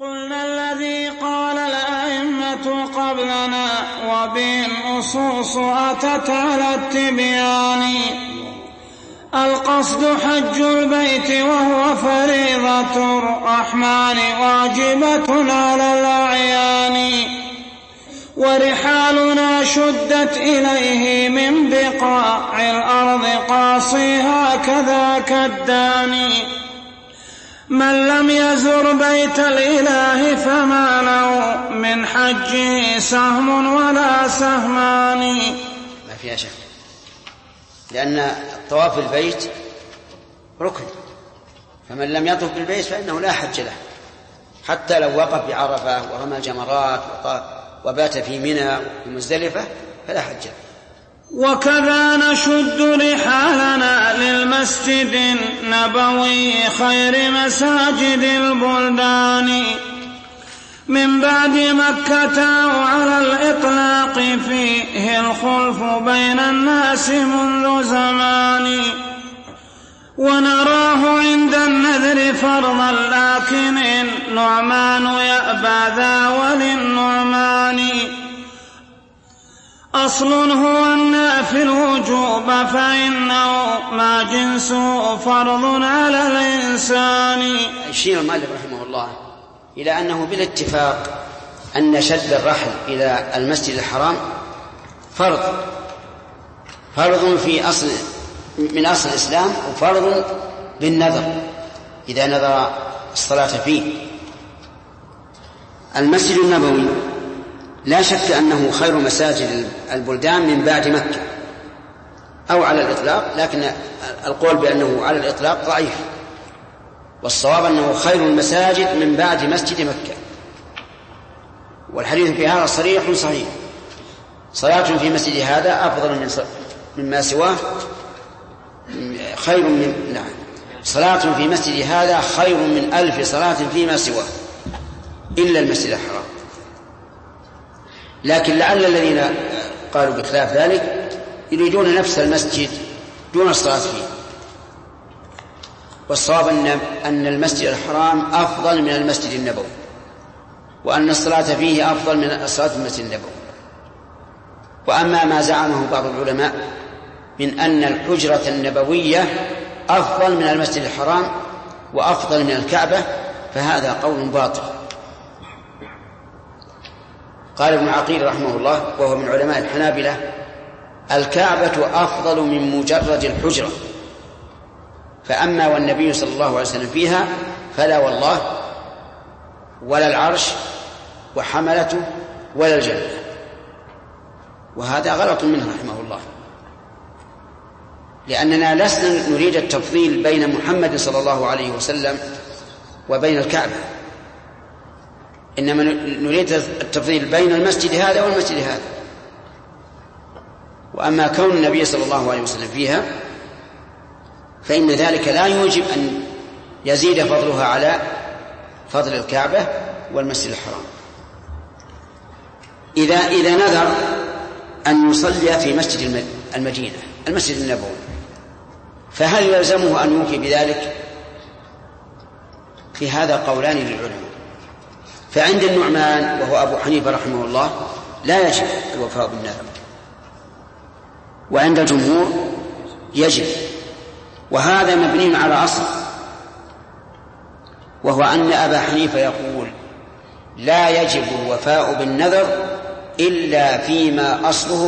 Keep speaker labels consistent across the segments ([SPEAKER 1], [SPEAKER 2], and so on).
[SPEAKER 1] قلنا الذي قال الأئمة قبلنا وبه النصوص أتت على التبيان. القصد حج البيت وهو فريضة الرحمن واجبة على الأعيان، ورحالنا شدت إليه من بقاع الأرض قاصيها كذاك الداني. من لم يزر بيت الإله فما له من حجه سهم ولا سهمان.
[SPEAKER 2] ما فيها شك، لأن طواف البيت ركن، فمن لم يطف بالبيت فإنه لا حج له، حتى لو وقف بعرفة ورمى الجمرات وبات في منى ومزدلفة فلا حج له.
[SPEAKER 1] وكذا نشد رحالنا للمسجد النبوي خير مساجد البلدان، من بعد مكة على الإطلاق فيه الخلف بين الناس منذ زمان. ونراه عند النذر فرضا لكن النعمان يأبى ذا وللنعمان. أصل هو النافل وجوب فإنه ما جنسه فرض على الإنسان.
[SPEAKER 2] يشير المؤلف رحمه الله إلى أنه بالاتفاق أن شد الرحل إلى المسجد الحرام فرض في أصل من أصل الإسلام، وفرض بالنذر إذا نذر الصلاة فيه. المسجد النبوي لا شك أنه خير مساجد البلدان من بعد مكة أو على الإطلاق، لكن القول بأنه على الإطلاق ضعيف، والصواب أنه خير المساجد من بعد مسجد مكة. والحديث في هذا صريح صحيح. صلاة في مسجد هذا أفضل مما سواه، خير من صلاة في مسجد هذا خير من 1000 صلاة فيما سواه إلا المسجد الحرام. لكن لعل الذين قالوا بخلاف ذلك يريدون نفس المسجد دون الصلاة فيه، والصواب أن المسجد الحرام أفضل من المسجد النبوي، وأن الصلاة فيه أفضل من الصلاة في المسجد النبوي. وأما ما زعمه بعض العلماء من أن الحجرة النبوية أفضل من المسجد الحرام وأفضل من الكعبة فهذا قول باطل. قال ابن عقيل رحمه الله وهو من علماء الحنابلة: الكعبة أفضل من مجرد الحجرة، فأما والنبي صلى الله عليه وسلم فيها فلا والله ولا العرش وحملته ولا الجنة. وهذا غلط منه رحمه الله، لأننا لسنا نريد التفضيل بين محمد صلى الله عليه وسلم وبين الكعبة، إنما نريد التفضيل بين المسجد هذا والمسجد هذا. وأما كون النبي صلى الله عليه وسلم فيها فإن ذلك لا يوجب أن يزيد فضلها على فضل الكعبة والمسجد الحرام. إذا نذر أن يصلي في مسجد المدينة المسجد النبوي فهل يلزمه أن يوفي بذلك؟ في هذا قولان للعلماء. فعند النعمان وهو أبو حنيفة رحمه الله لا يجب الوفاء بالنذر، وعند الجمهور يجب. وهذا مبني على أصل، وهو أن أبا حنيفة يقول لا يجب الوفاء بالنذر إلا فيما أصله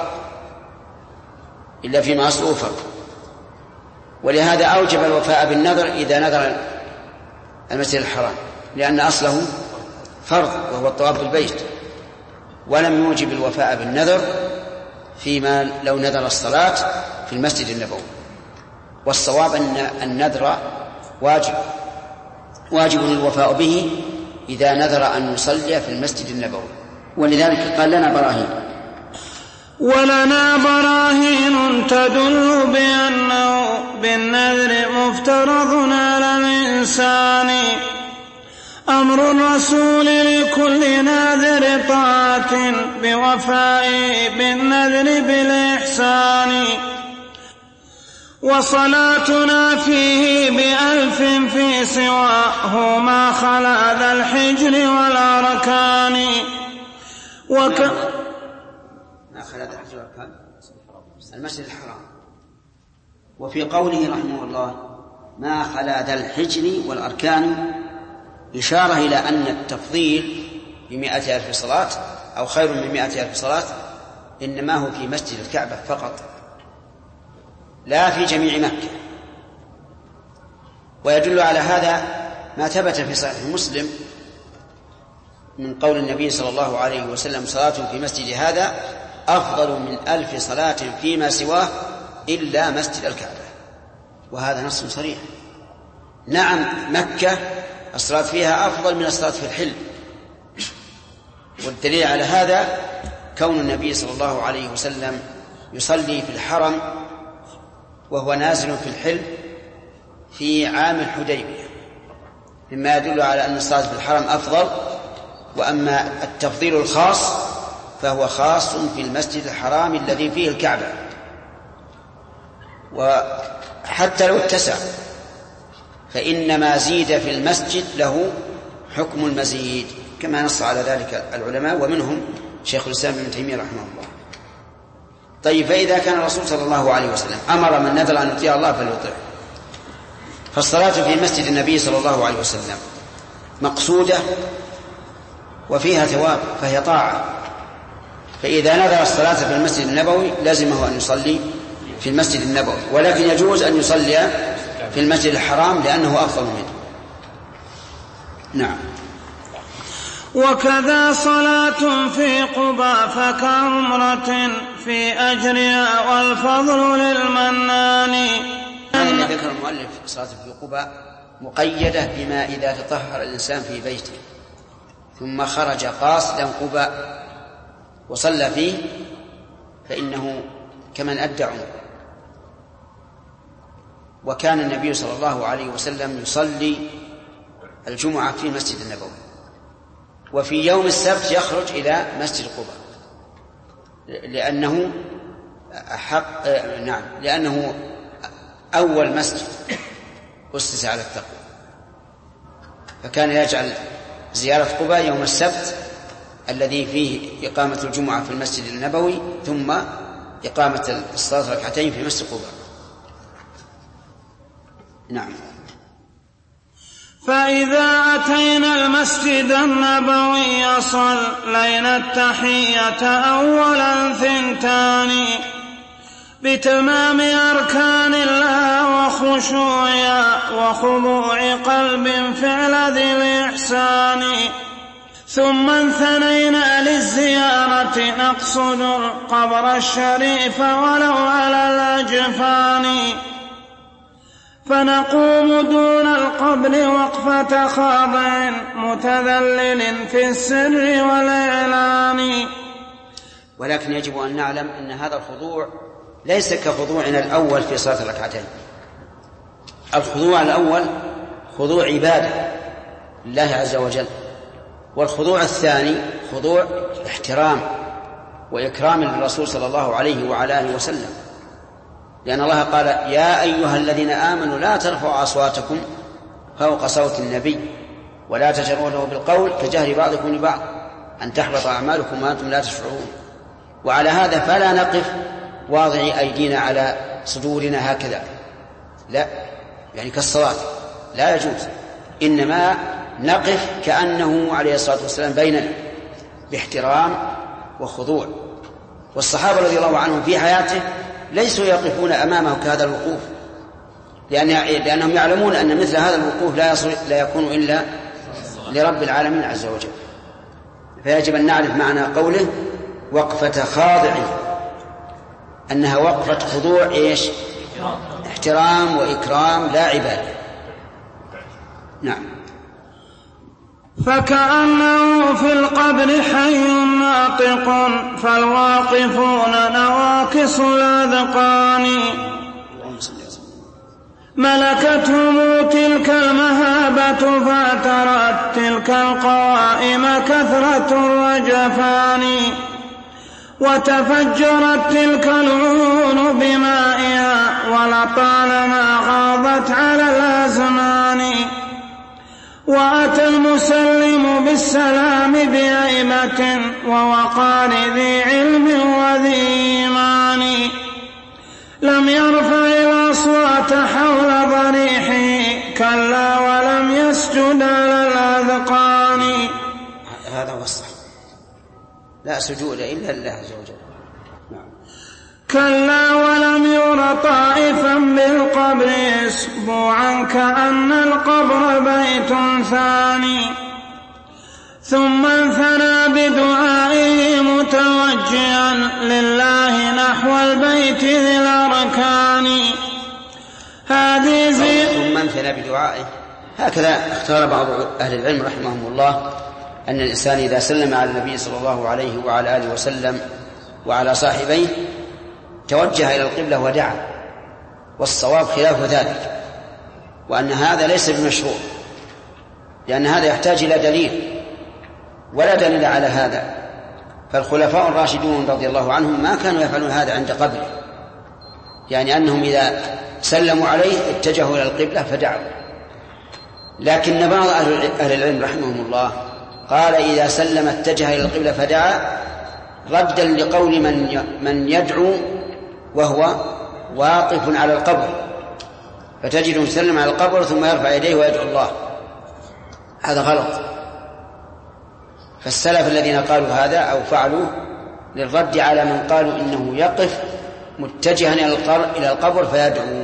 [SPEAKER 2] فرض، ولهذا أوجب الوفاء بالنذر إذا نذر المسجد الحرام، لأن أصله فرض وهو الطواف بالبيت، ولم يوجب الوفاء بالنذر فيما لو نذر الصلاة في المسجد النبوي. والصواب أن النذر واجب الوفاء به إذا نذر أن يصلي في المسجد النبوي. ولذلك قال لنا براهين،
[SPEAKER 1] ولنا براهين تدل بأنه بالنذر مفترض على الإنسان، أمر الرسول لكل ناذر طاعة بوفاء بالنذر بالإحسان، وصلاتنا فيه ب1000 في سواه ما خلا ذا الحجر والأركان.
[SPEAKER 2] ما خلا ذا الحجر والأركان المسجد الحرام. وفي قوله رحمه الله ما خلا ذا الحجر والأركان إشارة إلى أن التفضيل ب100,000 صلاة أو خير من 100,000 صلاة إنما هو في مسجد الكعبة فقط لا في جميع مكة. ويدل على هذا ما ثبت في صحيح مسلم من قول النبي صلى الله عليه وسلم صلاة في مسجد هذا أفضل من 1000 صلاة فيما سواه إلا مسجد الكعبة. وهذا نص صريح. نعم مكة الصلاة فيها أفضل من الصلاة في الحل، والدليل على هذا كون النبي صلى الله عليه وسلم يصلي في الحرم وهو نازل في الحل في عام الحديبية، مما يدل على أن الصلاة في الحرم أفضل. وأما التفضيل الخاص فهو خاص في المسجد الحرام الذي فيه الكعبة. وحتى لو اتسع فإن ما زيد في المسجد له حكم المزيد كما نص على ذلك العلماء ومنهم شيخ الإسلام ابن تيمية رحمه الله. طيب فإذا كان الرسول صلى الله عليه وسلم أمر من نذر أن يطيع الله فليطيعه، فالصلاة في مسجد النبي صلى الله عليه وسلم مقصودة وفيها ثواب فهي طاعة. فإذا نذر الصلاة في المسجد النبوي لازمه أن يصلي في المسجد النبوي، ولكن يجوز أن يصلي في المسجد الحرام لأنه أفضل منه. نعم.
[SPEAKER 1] وكذا صلاة في قباء فكعمرة في أجرها والفضل للمنان.
[SPEAKER 2] أن ذكر المؤلف صلاة في قباء مقيدة بما إذا تطهر الإنسان في بيته ثم خرج قاصدا قباء وصلى فيه فإنه كمن أدى عمره. وكان النبي صلى الله عليه وسلم يصلي الجمعة في المسجد النبوي، وفي يوم السبت يخرج إلى مسجد قباء لأنه أول مسجد أسس على التقوى، فكان يجعل زيارة قباء يوم السبت الذي فيه إقامة الجمعة في المسجد النبوي ثم إقامة الصلاة ركعتين في مسجد قباء. نعم.
[SPEAKER 1] فإذا أتينا المسجد النبوي صلينا التحية أولا 2 بتمام أركان الله وخشوعها وخضوع قلب فعل ذي الإحسان، ثم انثنينا للزيارة نقصد القبر الشريف ولو على الأجفان، فنقوم دون القبر وقفة خاضع متذلل في السر والإعلان.
[SPEAKER 2] ولكن يجب أن نعلم أن هذا الخضوع ليس كخضوعنا الأول في صلاة الركعتين. الخضوع الأول خضوع عبادة لله عز وجل، والخضوع الثاني خضوع احترام وإكرام للرسول صلى الله عليه وعلى آله وسلم، لأن الله قال يا أيها الذين آمنوا لا ترفعوا أصواتكم فوق صوت النبي ولا تجهروا له بالقول كجهر بعضكم لبعض أن تحبط أعمالكم وأنتم لا تشعرون. وعلى هذا فلا نقف واضعي أيدينا على صدورنا هكذا، لا، يعني كالصلاة لا يجوز، إنما نقف كأنه عليه الصلاة والسلام بيننا باحترام وخضوع. والصحابة رضي الله عنهم في حياته ليسوا يقفون أمامه كهذا الوقوف، لأنهم يعلمون أن مثل هذا الوقوف لا يكون إلا لرب العالمين عز وجل. فيجب أن نعرف معنى قوله وقفة خاضع، أنها وقفة خضوع إيش؟ احترام وإكرام لا عبادة. نعم.
[SPEAKER 1] فكأنه في القبر حي ناطق فالواقفون نواكص الأذقان، ملكتهم تلك المهابة فاعترت تلك القوائم كثرة الرجفان، وتفجرت تلك العيون بمائها ولطالما غاضت على الأزمان، وأتى المسلم بالسلام بهيبة ووقار ذي علم وذي إيمان، لم يرفع الأصوات حول ضريحه كلا ولم يسجد على الأذقان.
[SPEAKER 2] هذا هو الصح، لا سجود إلا لله عز وجل.
[SPEAKER 1] كلا ولم ير طائفا بالقبر اسبوعا كأن القبر بيت ثاني، ثم انثنى بدعائه متوجها لله نحو البيت ذي الأركان.
[SPEAKER 2] ثم انثنى بدعائه، هكذا اختار بعض أهل العلم رحمهم الله أن الإنسان إذا سلم على النبي صلى الله عليه وعلى آله وسلم وعلى صاحبيه توجه إلى القبلة ودعا، والصواب خلاف ذلك، وأن هذا ليس بمشروع، لأن هذا يحتاج إلى دليل، ولا دليل على هذا. فالخلفاء الراشدون رضي الله عنهم ما كانوا يفعلون هذا عند قبره، يعني أنهم إذا سلموا عليه اتجهوا إلى القبلة فدعوا. لكن بعض أهل العلم رحمهم الله قال إذا سلم اتجه إلى القبلة فدعا، ردا لقول من يدعو وهو واقف على القبر، فتجده يسلم على القبر ثم يرفع يديه ويدعو الله، هذا غلط. فالسلف الذين قالوا هذا أو فعلوا للرد على من قالوا إنه يقف متجها إلى القبر فيدعو.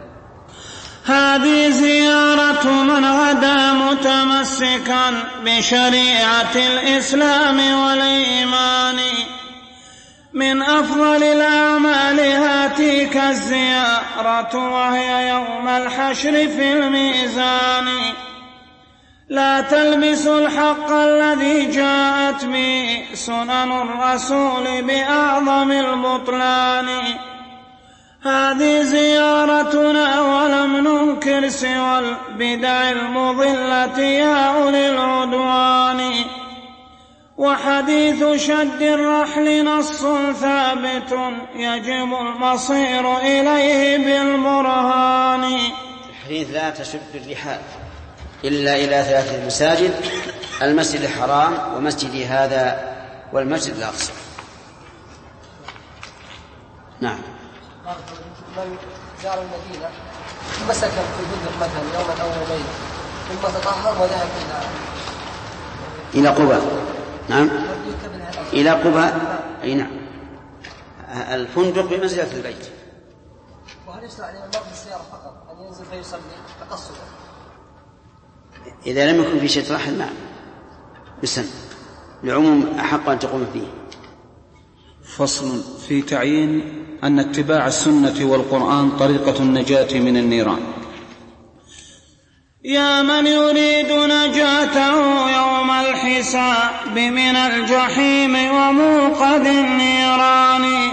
[SPEAKER 1] هذه زيارة من غدا متمسكا بشريعة الإسلام والإيمان، من أفضل الأعمال هاتيك الزيارة وهي يوم الحشر في الميزان. لا تلبسوا الحق الذي جاءت به سنن الرسول بأعظم البطلان. هذه زيارتنا ولم ننكر سوى البدع المضلة يا أولي العدوان. وحديث شد الرحل نص ثابت يجب المصير إليه بالبرهان.
[SPEAKER 2] الحديث لا تشد الرحال إلا إلى 3 مساجد: المسجد الحرام ومسجدي هذا والمسجد الأقصى. نعم.
[SPEAKER 3] من زار المدينة ثم سكن في الفندق مثلا يوما أو يومين ثم تطهر وذهب
[SPEAKER 2] إلى قباء. نعم، إلى قباء، أي نعم، الفندق بمنزلة البيت.
[SPEAKER 3] وهل يشرع لمن مر بالسيارة فقط أن ينزل فيصلي تقصدا؟
[SPEAKER 2] إذا لم يكن في شيء رحل نعم بسن، العموم أحق أن تقوم فيه.
[SPEAKER 4] فصل في تعيين أن اتباع السنة والقرآن طريقة النجاة من النيران.
[SPEAKER 1] يا من يريد نجاته يوم الحساب من الجحيم وموقد النيران،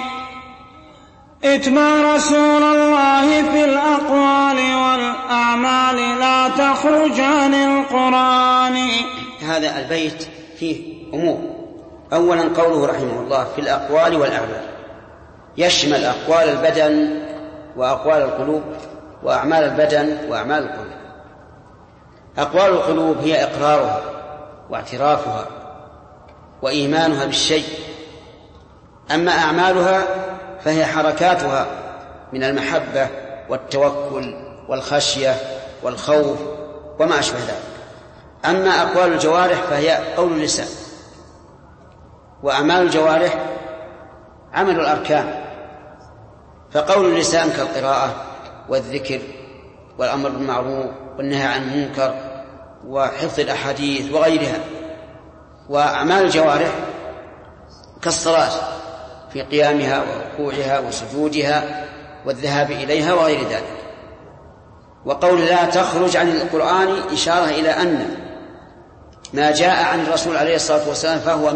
[SPEAKER 1] اتبع رسول الله في الأقوال والأعمال لا تخرج عن القرآن.
[SPEAKER 2] هذا البيت فيه أمور. أولا قوله رحمه الله في الأقوال والأعمال، يشمل أقوال البدن وأقوال القلوب وأعمال البدن وأعمال القلوب. أقوال القلوب هي إقرارها واعترافها وإيمانها بالشيء، أما أعمالها فهي حركاتها من المحبة والتوكل والخشية والخوف وما أشبه ذلك. أما أقوال الجوارح فهي قول اللسان، وأعمال الجوارح عمل الأركان. فقول اللسان كالقراءة والذكر والأمر بالمعروف والنهي عن المنكر وحفظ الأحاديث وغيرها. وأعمال الجوارح كالصلاة في قيامها وركوعها وسجودها والذهاب إليها وغير ذلك. وقول لا تخرج عن القرآن إشارة إلى أن ما جاء عن الرسول عليه الصلاة والسلام فهو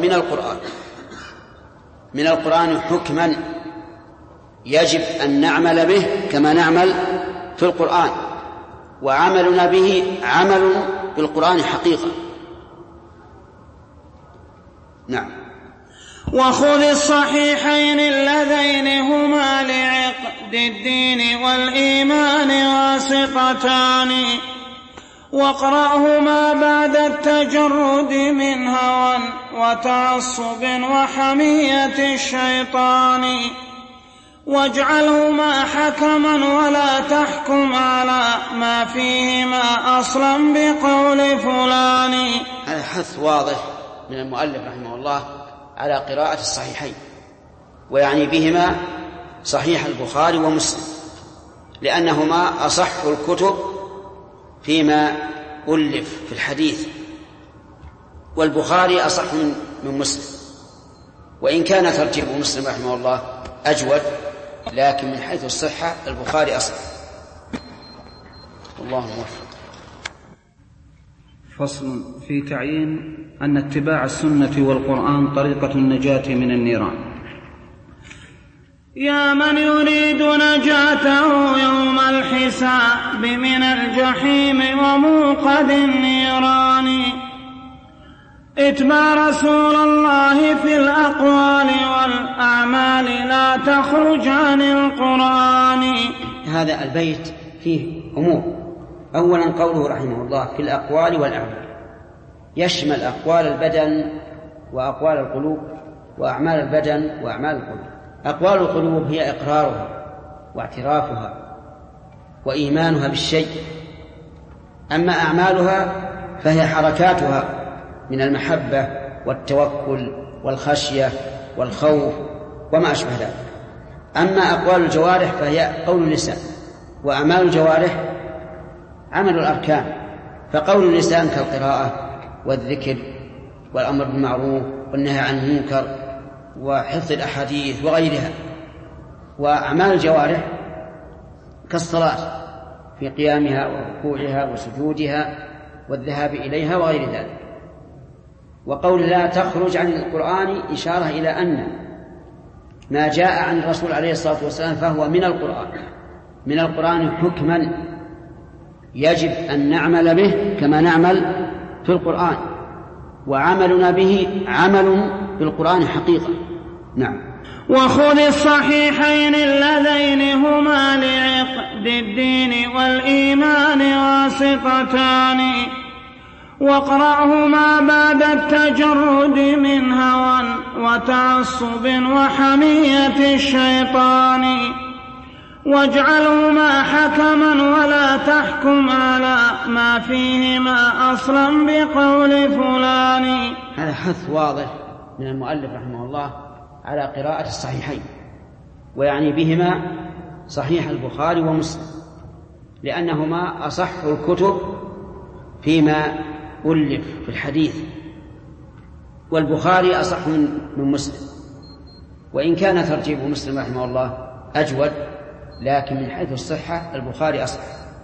[SPEAKER 2] من القرآن حكما يجب أن نعمل به كما نعمل في القرآن، وعملنا به عمل بالقرآن حقيقة. نعم.
[SPEAKER 1] وخذ الصحيحين اللذين هما لعقد الدين والإيمان واسطتان، واقرأهما بعد التجرد من هوى وتعصب وحمية الشيطان واجعلهما حكما ولا تحكم على ما فيهما أصلا بقول فلان.
[SPEAKER 2] هذا حث واضح من المؤلف رحمه الله على قراءة الصحيحين، ويعني بهما صحيح البخاري ومسلم، لأنهما أصح الكتب فيما ألف في الحديث، والبخاري أصح من مسلم، وإن كان ترتيب مسلم رحمه الله أجود، لكن من حيث الصحة البخاري أصح. والله موفق.
[SPEAKER 4] فصل في تعيين أن اتباع السنة والقرآن طريقة النجاة من النيران.
[SPEAKER 1] يا من يريد نجاته يوم الحساب من الجحيم وموقد النيران، اتبع رسول الله في الأقوال والأعمال لا تخرج عن القرآن.
[SPEAKER 2] هذا البيت فيه أمور. أولا قوله رحمه الله في الأقوال والأعمال، يشمل أقوال البدن وأقوال القلوب، وأعمال البدن وأعمال القلوب. أقوال القلوب هي إقرارها واعترافها وإيمانها بالشيء، أما أعمالها فهي حركاتها من المحبة والتوكل والخشية والخوف وما أشبه ذلك. أما أقوال الجوارح فهي قول اللسان، وأعمال الجوارح عمل الأركان، فقول اللسان كالقراءة والذكر والأمر بالمعروف والنهي عن المنكر وحفظ الأحاديث وغيرها، وأعمال الجوارح كالصلاة في قيامها وركوعها وسجودها والذهاب إليها وغير ذلك. وقول لا تخرج عن القرآن إشارة إلى أن ما جاء عن الرسول عليه الصلاة والسلام فهو من القرآن حكما يجب أن نعمل به كما نعمل في القرآن، وعملنا به عمل بالقرآن حقيقة. نعم.
[SPEAKER 1] وخذ الصحيحين اللذين هما لعقد الدين والإيمان واسطتان، واقرأهما بعد التجرد من هوى وتعصب وحمية الشيطان، واجعلهما حكما ولا تحكم على ما فيهما أصلا بقول فلان.
[SPEAKER 2] هذا حث واضح من المؤلف رحمه الله على قراءة الصحيحين، ويعني بهما صحيح البخاري ومسلم، لأنهما أصح الكتب فيما ألف في الحديث، والبخاري أصح من مسلم، وإن كان ترتيب مسلم رحمه الله أجود، لكن من حيث الصحة البخاري أصح.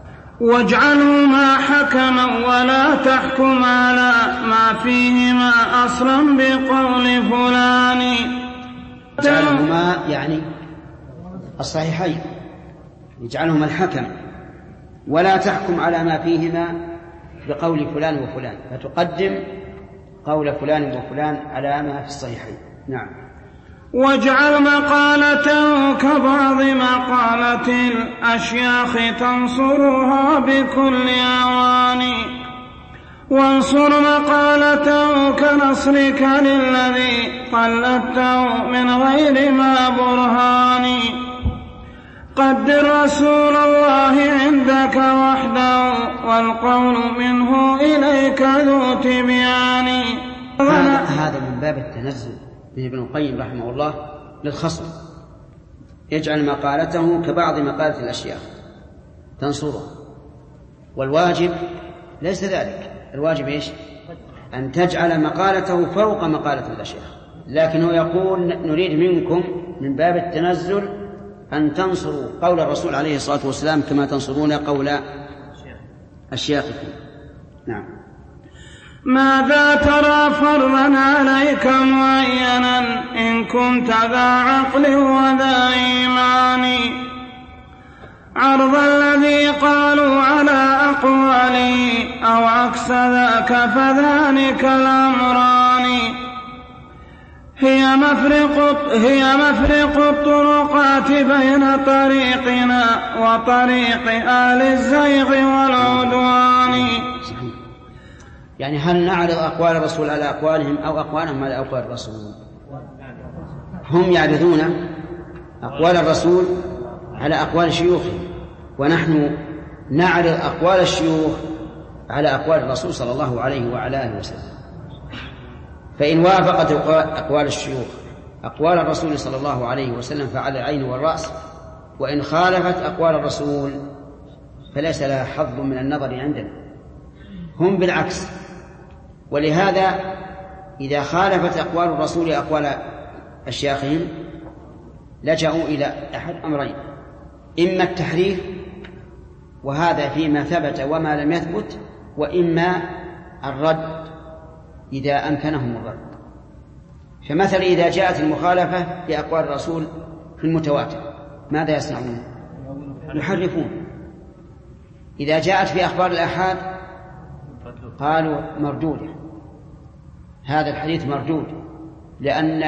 [SPEAKER 1] واجعلهما حكما ولا تحكم على ما فيهما أصلا بقول فلان.
[SPEAKER 2] اجعلهما يعني الصحيحين، اجعلهما الحكم ولا تحكم على ما فيهما بقول فلان وفلان، فتقدم قول فلان وفلان على ما في الصحيحين. نعم.
[SPEAKER 1] واجعل مقالته كبعض مقالة الأشياخ تنصرها بكل أوان، وانصر مقالته كنصرك للذي قلدته من غير ما برهان. قدر رسول الله عندك وحده والقول منه إليك ذو تبيان.
[SPEAKER 2] هذا من باب التنزل من ابن القيم رحمه الله للخصم، يجعل مقالته كبعض مقالة الأشياخ تنصرها، والواجب ليس ذلك. الواجب إيش؟ أن تجعل مقالته فوق مقالة الأشياخ، لكنه يقول نريد منكم من باب التنزل أن تنصروا قول الرسول عليه الصلاة والسلام كما تنصرون قول أشياخكم. نعم.
[SPEAKER 1] ماذا ترى فرضا عليك معينا إن كنت ذا عقل وذا إيمان؟ عرض الذي قالوا على أقواله أو عكس ذاك فذلك الأمران. هي مفرق الطرقات بين طريقنا وطريق آل الزيغ والعدوان.
[SPEAKER 2] يعني هل نعرض أقوال الرسول على أقوالهم أو أقوالهم على أقوال الرسول؟ هم يعرضون أقوال الرسول على أقوال شيوخهم، ونحن نعرض أقوال الشيوخ على أقوال الرسول صلى الله عليه وعلى آله وسلم. فإن وافقت أقوال الشيوخ أقوال الرسول صلى الله عليه وسلم فعلى العين والرأس، وإن خالفت أقوال الرسول فليس لها حظ من النظر عندنا. هم بالعكس، ولهذا إذا خالفت أقوال الرسول أقوال أشياخهم لجأوا إلى أحد أمرين: إما التحريف، وهذا فيما ثبت وما لم يثبت، وإما الرد إذا أمكنهم الرد. فمثلا إذا جاءت المخالفة لأقوال الرسول في المتواتر ماذا يصنعون؟ يحرفون. إذا جاءت في أخبار الآحاد قالوا مردودة، هذا الحديث مردود، لأن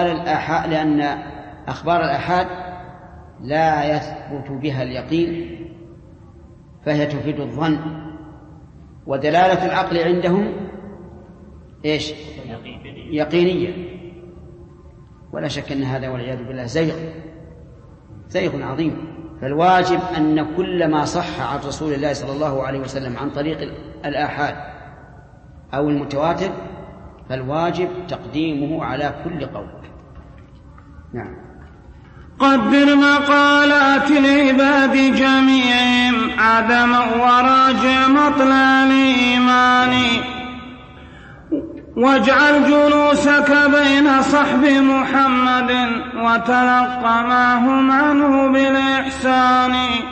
[SPEAKER 2] أخبار الآحاد لا يثبت بها اليقين، فهي تفيد الظن، ودلالة العقل عندهم إيش؟ يقينية. ولا شك أن هذا والعياذ بالله زيغ عظيم. فالواجب أن كل ما صح عن رسول الله صلى الله عليه وسلم عن طريق الآحاد أو المتواتر فالواجب تقديمه على كل قول. نعم.
[SPEAKER 1] قدر مقالات العباد جميعهم عدما وراجع مطلع الإيمان، واجعل جلوسك بين صحب محمد وتلقى معهم عنه بالإحسان،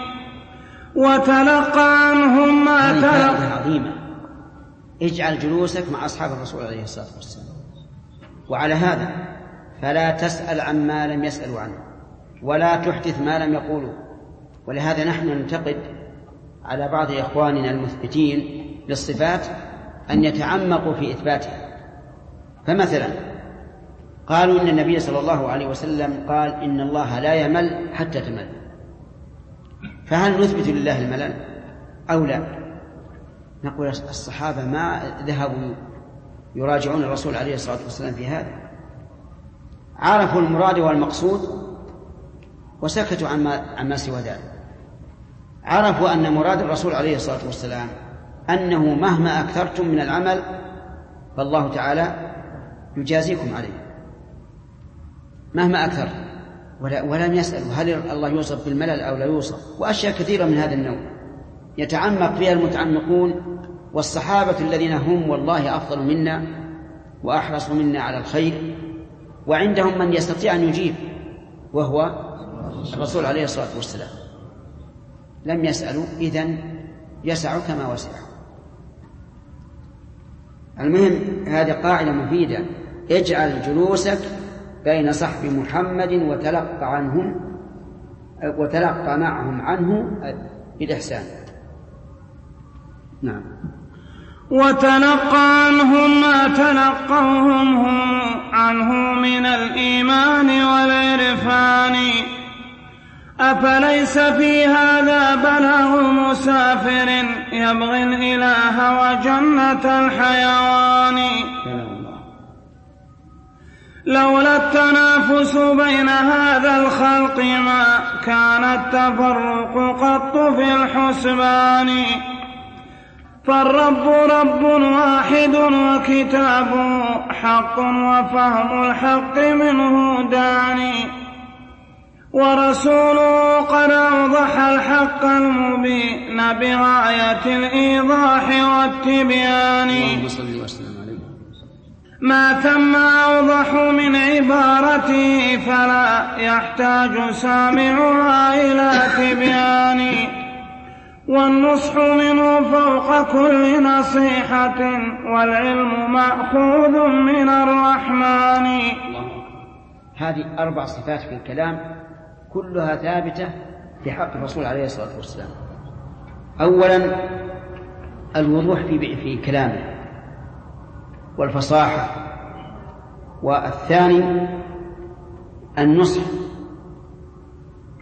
[SPEAKER 1] وتلقى عنهم ما تلقى.
[SPEAKER 2] عظيمة. اجعل جلوسك مع أصحاب الرسول عليه الصلاة والسلام، وعلى هذا فلا تسأل عما لم يسألوا عنه، ولا تحدث ما لم يقولوا. ولهذا نحن ننتقد على بعض إخواننا المثبتين للصفات أن يتعمقوا في إثباتها. فمثلا قالوا إن النبي صلى الله عليه وسلم قال إن الله لا يمل حتى تمل، فهل نثبت لله الملل أو لا؟ نقول الصحابة ما ذهبوا يراجعون الرسول عليه الصلاة والسلام في هذا، عرفوا المراد والمقصود وسكتوا عما سوى ذلك. عرفوا أن مراد الرسول عليه الصلاة والسلام أنه مهما أكثرتم من العمل فالله تعالى يجازيكم عليه مهما أكثر، ولم يسألوا هل الله يوصف بالملل أو لا يوصف، وأشياء كثيرة من هذا النوع يتعمق فيها المتعمقون. والصحابة الذين هم والله أفضل منا وأحرص منا على الخير، وعندهم من يستطيع أن يجيب وهو الرسول عليه الصلاة والسلام، لم يسألوا، إذن يسع كما وسع. المهم هذه قاعدة مفيدة: اجعل جلوسك بين صحب محمد وتلقى معهم عنه بالإحسان. نعم.
[SPEAKER 1] وتلقى عنهم ما تلقوهم عنه من الإيمان والعرفان، أفليس في هذا بلاغ مسافر يبغي الإله وجنة الحيوان؟ لولا التنافس بين هذا الخلق ما كان التفرق قط في الحسبان، فالرب رب واحد وكتابه حق وفهم الحق منه داني، ورسوله قد أوضح الحق المبين بغاية الإيضاح والتبيان، ما ثم أوضح من عبارته فلا يحتاج سامعها إلى تبيان، والنصح منه فوق كل نصيحة والعلم مأخوذ من الرحمن.
[SPEAKER 2] هذه 4 صفات في الكلام كلها ثابتة في حق الرسول عليه الصلاة والسلام. أولا الوضوح في كلامه والفصاحة، والثاني النصح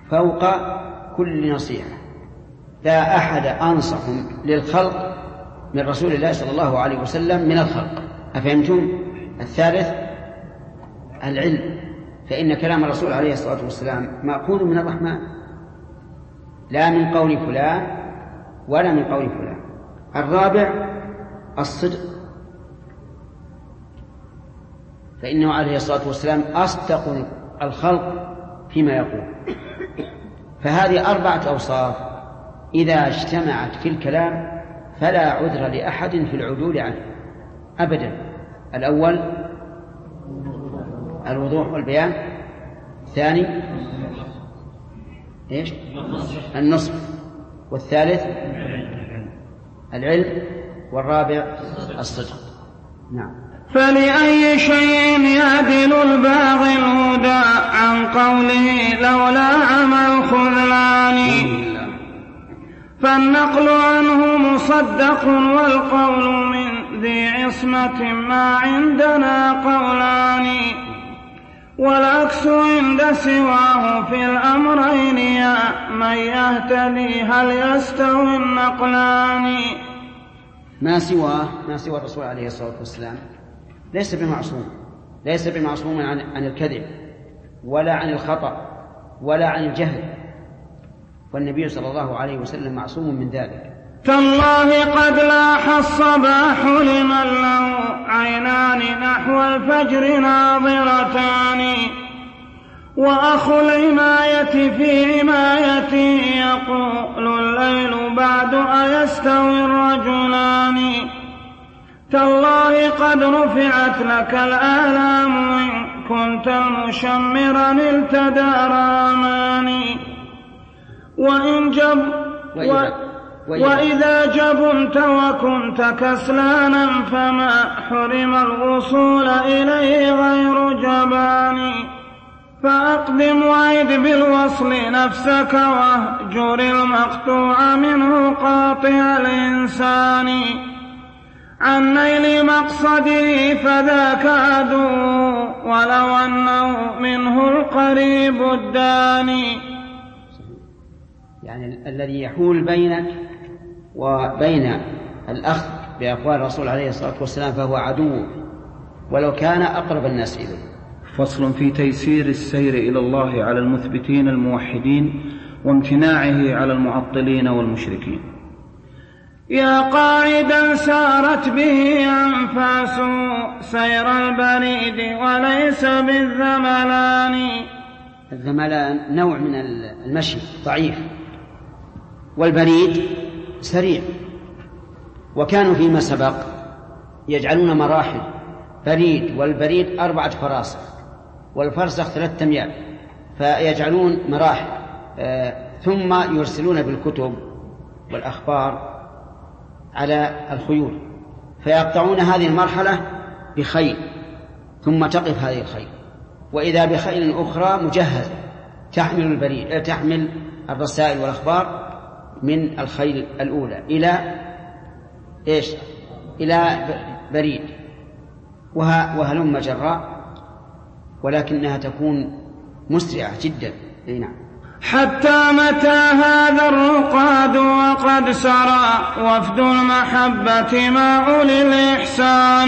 [SPEAKER 2] فوق كل نصيحة، لا أحد أنصح للخلق من رسول الله صلى الله عليه وسلم من الخلق. أفهمتم؟ الثالث العلم، فإن كلام الرسول عليه الصلاة والسلام مأخوذ من الرحمن، لا من قول فلان ولا من قول فلان. الرابع الصدق، فإنه عليه الصلاة والسلام أصدق الخلق فيما يقول. فهذه 4 أوصاف إذا اجتمعت في الكلام فلا عذر لأحد في العدول عنه أبدا. الأول الوضوح والبيان، الثاني إيش؟ النصح، والثالث العلم، والرابع الصدق. نعم.
[SPEAKER 1] فلأي شيء يعدل الباغي الهدى عن قوله لولا عمى الخذلان؟ فالنقل عنه مصدق والقول من ذي عصمة ما عندنا قولان، والعكس عند سواه في الأمرين يا من يهتدي هل يستوي النقلان؟
[SPEAKER 2] ما سوى الرسول عليه الصلاة والسلام ليس بمعصوم عن الكذب ولا عن الخطأ ولا عن الجهل، والنبي صلى الله عليه وسلم معصوم من ذلك.
[SPEAKER 1] تالله قد لاح الصباح لمن له عينان نحو الفجر ناظرتان، وأخو العناية في عنايته يقول الليل بعد أيستوي الرجلان. تالله قد رفعت لك الآلام إن كنت مشمرا التدار أماني، وإذا جبنت وكنت كسلانا فما حرم الوصول إليه غير جبان. فأقدم وعد بالوصل نفسك واهجر المقطوع منه قاطع الإنسان، عن نيل مقصده فذاك عدو ولو أنه منه القريب الداني.
[SPEAKER 2] يعني الذي يحول بينك وبين الأخذ بأقوال الرسول عليه الصلاة والسلام فهو عدو ولو كان أقرب الناس إليه.
[SPEAKER 4] فصل في تيسير السير إلى الله على المثبتين الموحدين وامتناعه على المعطلين والمشركين.
[SPEAKER 1] يا قاعدا سارت به أنفاس سير البريد وليس بالذملان.
[SPEAKER 2] الذملان نوع من المشي ضعيف، والبريد سريع. وكانوا فيما سبق يجعلون مراحل بريد، والبريد 4 فراسخ والفرسخ 3 أميال، فيجعلون مراحل ثم يرسلون بالكتب والأخبار على الخيول، فيقطعون هذه المرحلة بخيل ثم تقف هذه الخيل، وإذا بخيل أخرى مجهزة تحمل الرسائل والأخبار من الخيل الأولى إلى بريد، وهلم جراء، ولكنها تكون مسرعة جدا. نعم.
[SPEAKER 1] حتى متى هذا الرقاد وقد سرى وفد المحبة مع أولي الإحسان،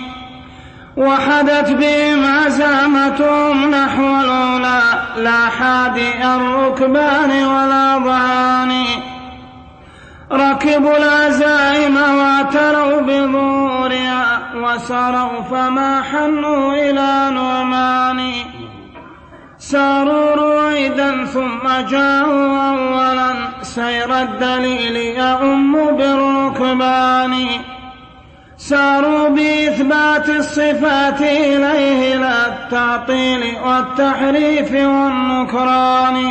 [SPEAKER 1] وحدت بهم عزامتهم نحو الأولى لا حادي الركبان ولا ضعان، ركبوا العزائم واعتروا بظهورها وسروا فما حنوا إلى نعمان، ساروا رويدا ثم جاءوا أولا سير الدليل يؤم بالركبان، ساروا بإثبات الصفات إليه لا التعطيل والتحريف والنكران،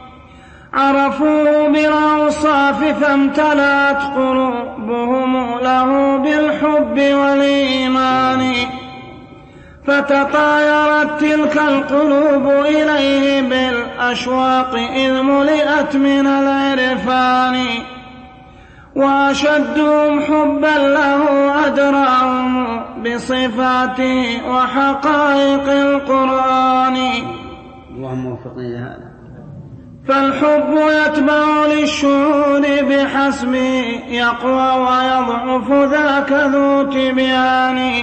[SPEAKER 1] عرفوه بالأوصاف فامتلأت قلوبهم له بالحب والإيمان، فتطايرت تلك القلوب إليه بالأشواق إذ ملئت من العرفان، وأشدهم حبا له أدراهم بصفاته وحقائق القرآن.
[SPEAKER 2] اللهم وفقنا لهذا.
[SPEAKER 1] فالحب يتبع للشهود بحسب يقوى ويضعف ذاك ذو تبيان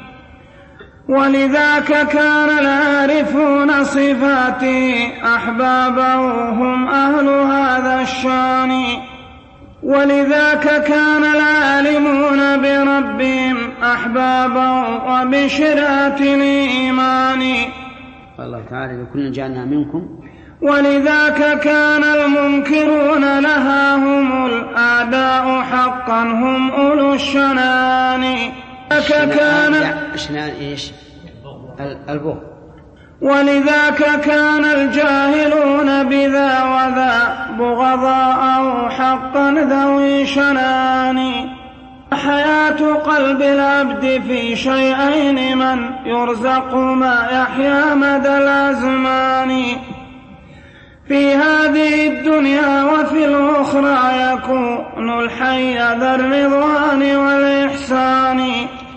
[SPEAKER 1] ولذاك كان العارفون صفاتي أحبابه هم أهل هذا الشان ولذاك كان العالمون بربهم أحبابه وبشرات الإيمان
[SPEAKER 2] الله تعالى لكل جعلنا منكم
[SPEAKER 1] ولذاك كان المنكرون لها هم الأعداء حقا هم أولو الشنان
[SPEAKER 2] الشنان إيش البغض
[SPEAKER 1] ولذاك كان الجاهلون بذا وذا بغضاء حقا ذوي شنان حياة قلب العبد في شيئين من يرزق ما يحيا مدى الأزمان في هذه الدنيا وفي الأخرى يكون الحي ذا الرضوان والإحسان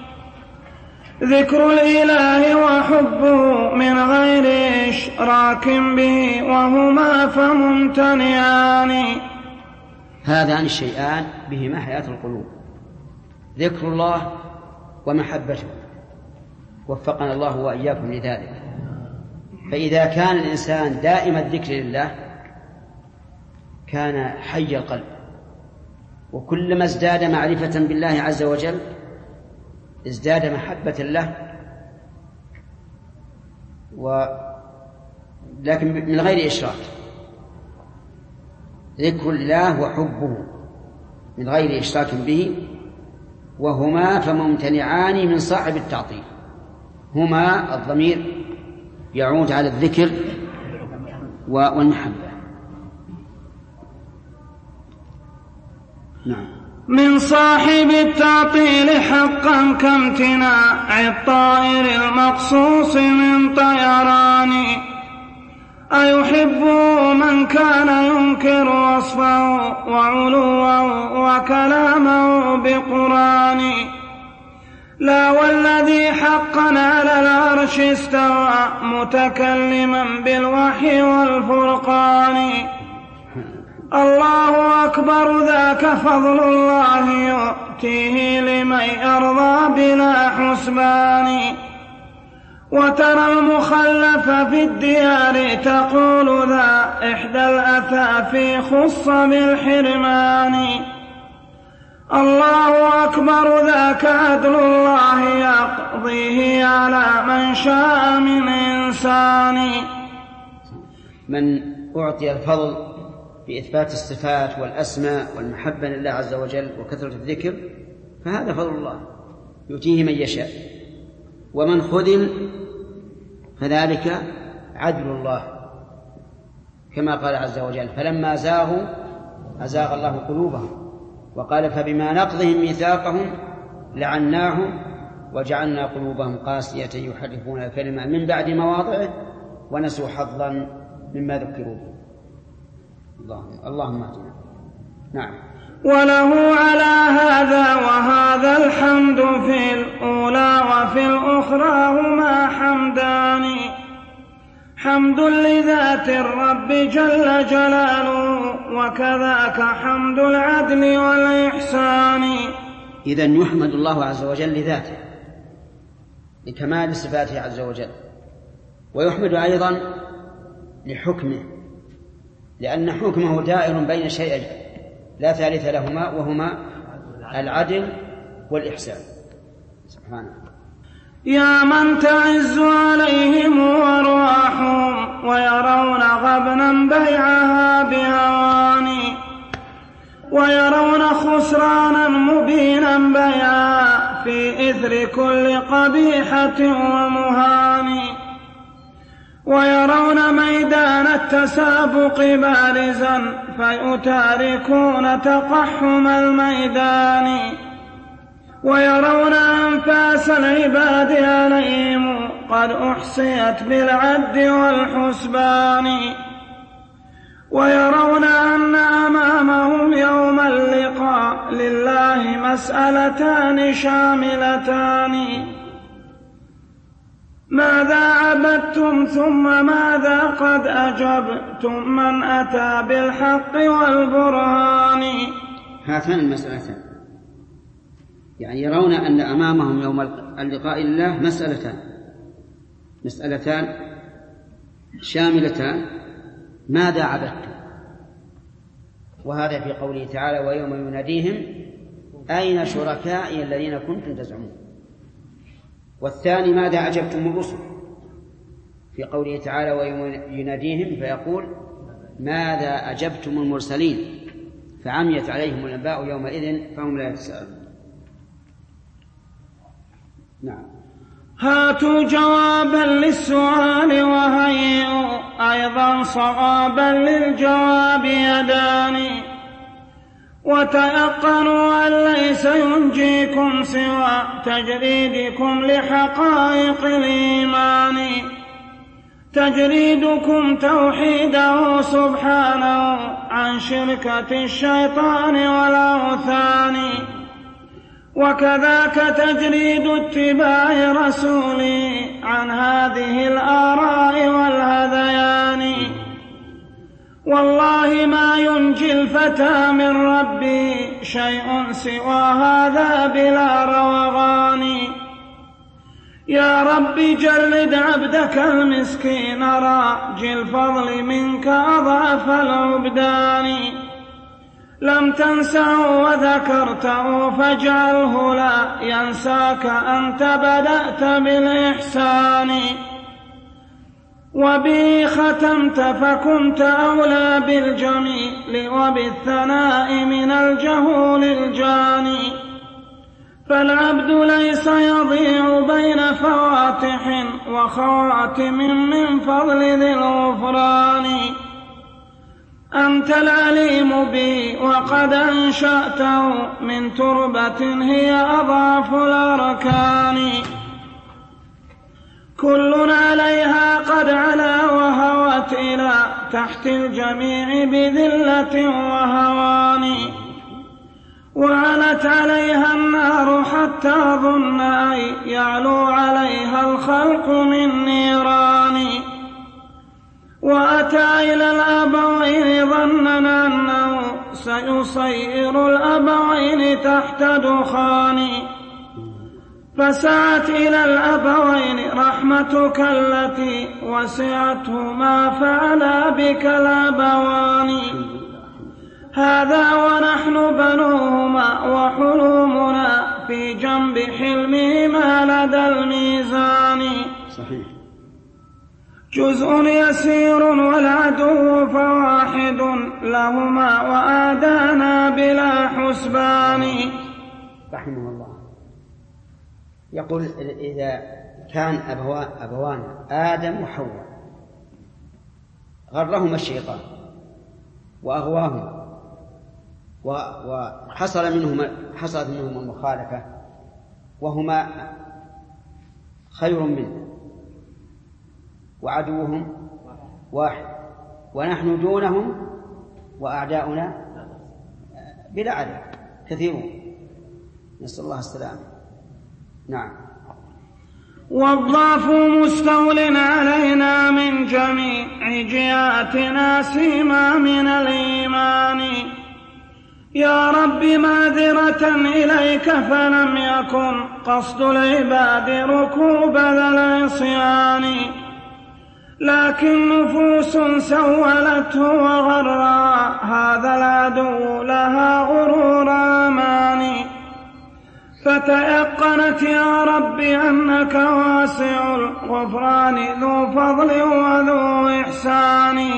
[SPEAKER 1] ذكر الإله وحبه من غير إشراك به وهما فممتنعان.
[SPEAKER 2] هذان الشيئان بهما حياة القلوب، ذكر الله ومحبته، وفقنا الله وإياكم لذلك. فإذا كان الإنسان دائم الذكر لله كان حي القلب، وكلما ازداد معرفة بالله عز وجل ازداد محبة له، لكن من غير إشراك. ذكر الله وحبه من غير إشراك به، وهما فممتنعان من صاحب التعطيل. هما الضمير يعود على الذكر والمحبة. نعم.
[SPEAKER 1] من صاحب التعطيل حقا كامتناع الطائر المقصوص من طيران، أيحب من كان ينكر وصفه وعلوه وكلامه بقران. لا والذي حقا على العرش استوى متكلما بالوحي والفرقان. الله أكبر ذاك فضل الله يؤتيه لمن يرضى بلا حسبان. وترى المخلف في الديار تقول ذا إحدى الأثافي خص بالحرمان. الله أكبر ذاك عدل الله يقضيه على من شاء من إنسان.
[SPEAKER 2] من أعطي الفضل بإثبات الصفات والأسماء والمحبة لله عز وجل وكثرة الذكر فهذا فضل الله يؤتيه من يشاء، ومن خذل فذلك عدل الله، كما قال عز وجل فلما زاغوا أزاغ الله قلوبهم، وقال فبما نقضهم ميثاقهم لعناهم وجعلنا قلوبهم قاسية يحرفون الكلمة من بعد مواضعه ونسوا حظا مما ذكروا به. اللهم اهدنا. نعم.
[SPEAKER 1] وله على هذا وهذا الحمد في الأولى وفي الأخرى هما حمدان. حمد لذات الرب جل جلاله، وكذاك حمد العدل والإحسان.
[SPEAKER 2] إذن يحمد الله عز وجل لذاته لكمال صفاته عز وجل، ويحمد أيضا لحكمه، لأن حكمه دائر بين شيئين لا ثالث لهما، وهما العدل والإحسان سبحانه.
[SPEAKER 1] يا من تعز عليهم أرواحهم ويرون غبنا بيعها بهواني، ويرون خسرانا مبينا بيعها في إثر كل قبيحة ومهان، ويرون ميدان التسابق بارزا فيتاركون تقحم الميدان، ويرون أنفاس العباد عليهم قد أحصيت بالعد والحسبان، ويرون أن أمامهم يوم اللقاء لله مسألتان شاملتان. ماذا عبدتم ثم ماذا قد أجبتم من أتى بالحق والبرهان.
[SPEAKER 2] هاتان المسألتان يعني يرون أن أمامهم يوم اللقاء لله مسألتان شاملتان: ماذا عبدتم، وهذا في قوله تعالى: ويوم يناديهم أين شركائي الذين كنتم تزعمون. والثاني: ماذا أجبتم الرسل، في قوله تعالى: ويوم يناديهم فيقول ماذا أجبتم المرسلين فعميت عليهم الأنباء يومئذ فهم لا يتساءلون. نعم.
[SPEAKER 1] هاتوا جوابا للسؤال وهيئوا أيضا صوابا للجواب يداني، وتيقنوا أن ليس ينجيكم سوى تجريدكم لحقائق الإيمان، تجريدكم توحيده سبحانه عن شركة الشيطان والأوثان، وكذاك تجريد اتباع رسوله عن هذه الآراء والهذيان. والله ما ينجي الفتى من ربه شيء سوى هذا بلا روغان. يا رب جلد عبدك المسكين راجي الفضل منك أضعف العبدان، لم تنسه وذكرته فاجعله لا ينساك أنت بدأت بالإحسان، وبه ختمت فكنت أولى بالجميل وبالثناء من الجهول الجاني. فالعبد ليس يضيع بين فواتح وخواتم من فضل ذي الغفران. أنت العليم بي وقد أنشأته من تربة هي أضعف الأركان، كل عليها قد علا وهوت إلى تحت الجميع بذلة وهوان، وعلت عليها النار حتى ظن أن يعلو عليها الخلق من نيران، وأتى إلى الأبوين ظننا أنه سيصير الأبوين تحت دخان، فسعت إلى الأبوين رحمتك التي وسعتهما فعلا بك الأبوان. هذا ونحن بنوهما وحلومنا في جنب حلمهما لدى الميزان.
[SPEAKER 2] صحيح.
[SPEAKER 1] جزء يسير والعدو فواحد لهما وآدانا بلا حسبان.
[SPEAKER 2] رحمه الله يقول: إذا كان أبوان آدم وحواء غرهما الشيطان وأغواهما وحصلت منهما المخالفة وهما خير منه وعدوهم واحد، ونحن دونهم وأعداؤنا بلا عدد كثيرون، نسأل الله السلامة. نعم.
[SPEAKER 1] والضعف مستول علينا من جميع جهاتنا سيما من الإيمان. يا رب معذرة إليك فلم يكن قصد العباد ركوب ذا العصيان، لكن نفوس سولته وغرى هذا العدو لها غرور أمان، فتيقنت يا رب أنك واسع الغفران ذو فضل وذو إحسان.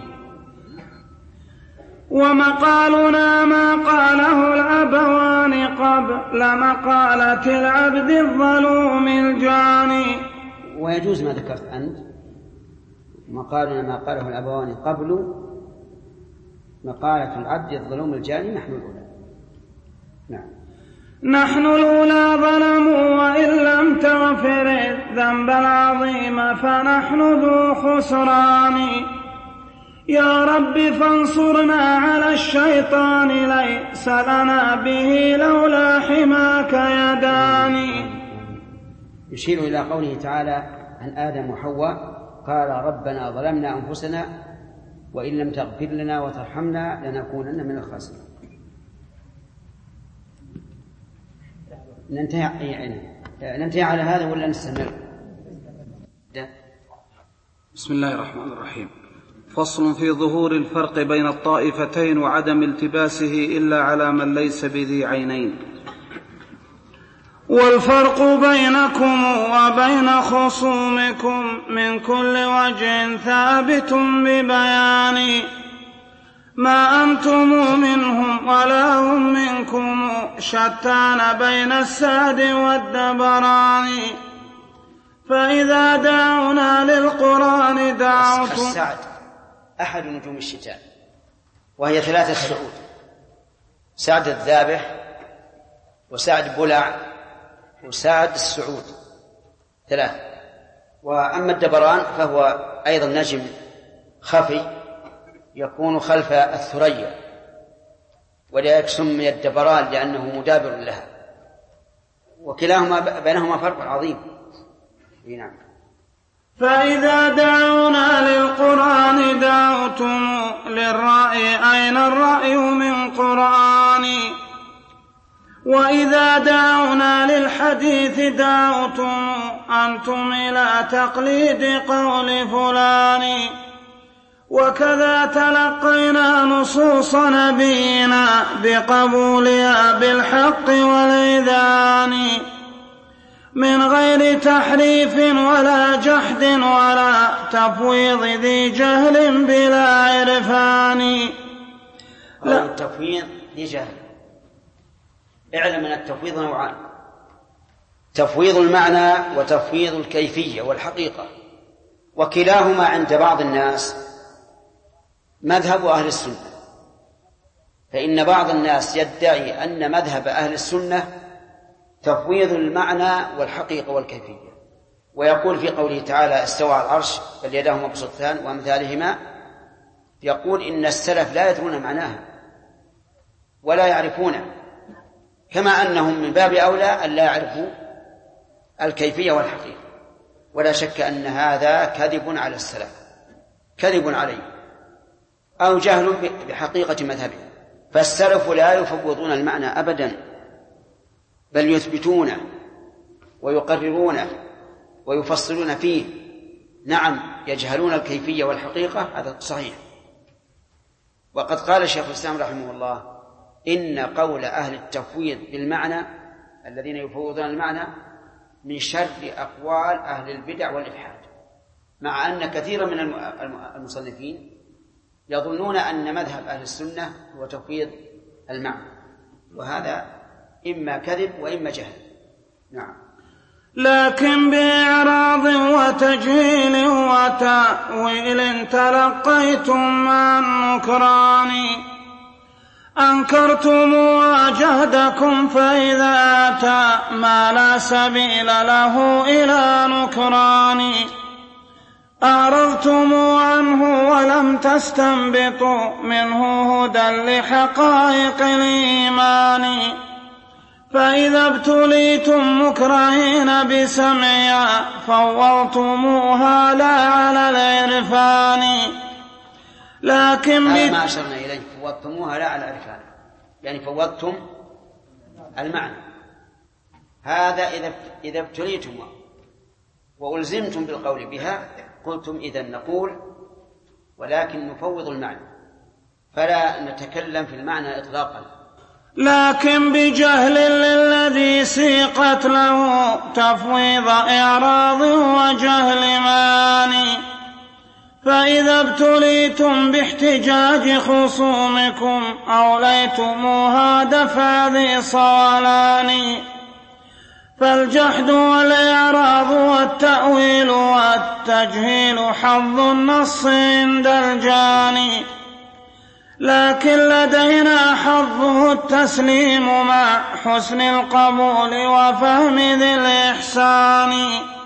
[SPEAKER 1] ومقالنا ما قاله الأبوان قبل مقالة العبد الظلوم الجاني.
[SPEAKER 2] ويجوز ما ذكرت أنت، مقالنا ما قاله الأبوان قبل مقالة العبد الظلوم الجاني نحن الأولى. نعم.
[SPEAKER 1] نحن الأولى ظلموا وإن لم تغفر الذنب العظيم فنحن ذو خسران. يا رب فانصرنا على الشيطان ليس لنا به لولا حماك يداني.
[SPEAKER 2] يشير إلى قوله تعالى: عن آدم وحواء قال ربنا ظلمنا أنفسنا وإن لم تغفر لنا وترحمنا لنكونن من الخاسرين. ننتهي على هذا ولا نستمر؟
[SPEAKER 4] بسم الله الرحمن الرحيم. فصل في ظهور الفرق بين الطائفتين وعدم التباسه إلا على من ليس بذي عينين.
[SPEAKER 1] والفرق بينكم وبين خصومكم من كل وجه ثابت ببيان ما أنتم منهم ولا هم منكم شتان بين السعد والدبران. فإذا دعونا للقرآن دعوتم.
[SPEAKER 2] السعد أحد نجوم الشتاء وهي 3 سعود: سعد الذابح وسعد بلع وسعد السعود 3. وأما الدبران فهو أيضا نجم خفي يكون خلف الثريا، ولذلك سمي الدبران لأنه مدابر لها، وكلاهما بينهما فرق عظيم. نعم.
[SPEAKER 1] فإذا دعونا للقرآن دعوتم للرأي أين الرأي من قرآن. وإذا دعونا للحديث دعوتم أنتم إلى تقليد قول فلان. وكذا تلقينا نصوص نبينا بقبولها بالحق والإذعان من غير تحريف ولا جحد ولا تفويض ذي جهل بلا عرفان.
[SPEAKER 2] لا التفويض ذي جهل. اعلم من التفويض نوعان: تفويض المعنى وتفويض الكيفية والحقيقة، وكلاهما عند بعض الناس مذهب أهل السنة. فإن بعض الناس يدعي أن مذهب أهل السنة تفويض المعنى والحقيقة والكيفية، ويقول في قوله تعالى استوى على العرش بل يداه مبسوطتان وأمثالهما، يقول إن السلف لا يدرون معناها ولا يعرفونه، كما أنهم من باب أولى أن لا يعرفوا الكيفية والحقيقة. ولا شك أن هذا كذب على السلف، كذب عليه أو جهل بحقيقة مذهبه. فالسلف لا يفوضون المعنى أبدا، بل يثبتونه ويقررونه ويفصلون فيه. نعم، يجهلون الكيفية والحقيقة، هذا صحيح. وقد قال شيخ الإسلام رحمه الله إن قول أهل التفويض بالمعنى الذين يفوضون المعنى من شر أقوال أهل البدع والإلحاد، مع أن كثيرا من المصنفين يظنون أن مذهب أهل السنة هو تفويض المعنى، وهذا إما كذب وإما جهل. نعم.
[SPEAKER 1] لكن بإعراض وتجهيل وتأويل تلقيتم عن نكران أنكرتم وجهدكم فإذا أتى ما لا سبيل له إلى نكران أعرضتم عنه ولم تستنبطوا منه هدى لحقائق الإيمان فإذا ابتليتم مكرهين بسمعها فوضتموها لا على العرفان لكن
[SPEAKER 2] ما أشرنا إليه فوضتموها لا على العرفان، يعني فوضتم المعنى. هذا إذا ابتليتم وألزمتم بالقول بها قلتم إذن نقول، ولكن نفوض المعنى فلا نتكلم في المعنى إطلاقا.
[SPEAKER 1] لكن بجهل للذي سيقت له تفويض إعراض وجهل ماني فإذا ابتليتم باحتجاج خصومكم أوليتموها دفع ذي صولان فالجحد والإعراض والتأويل والتجهيل حظ النص عند الجاني لكن لدينا حظه التسليم مع حسن القبول وفهم ذي الإحسان.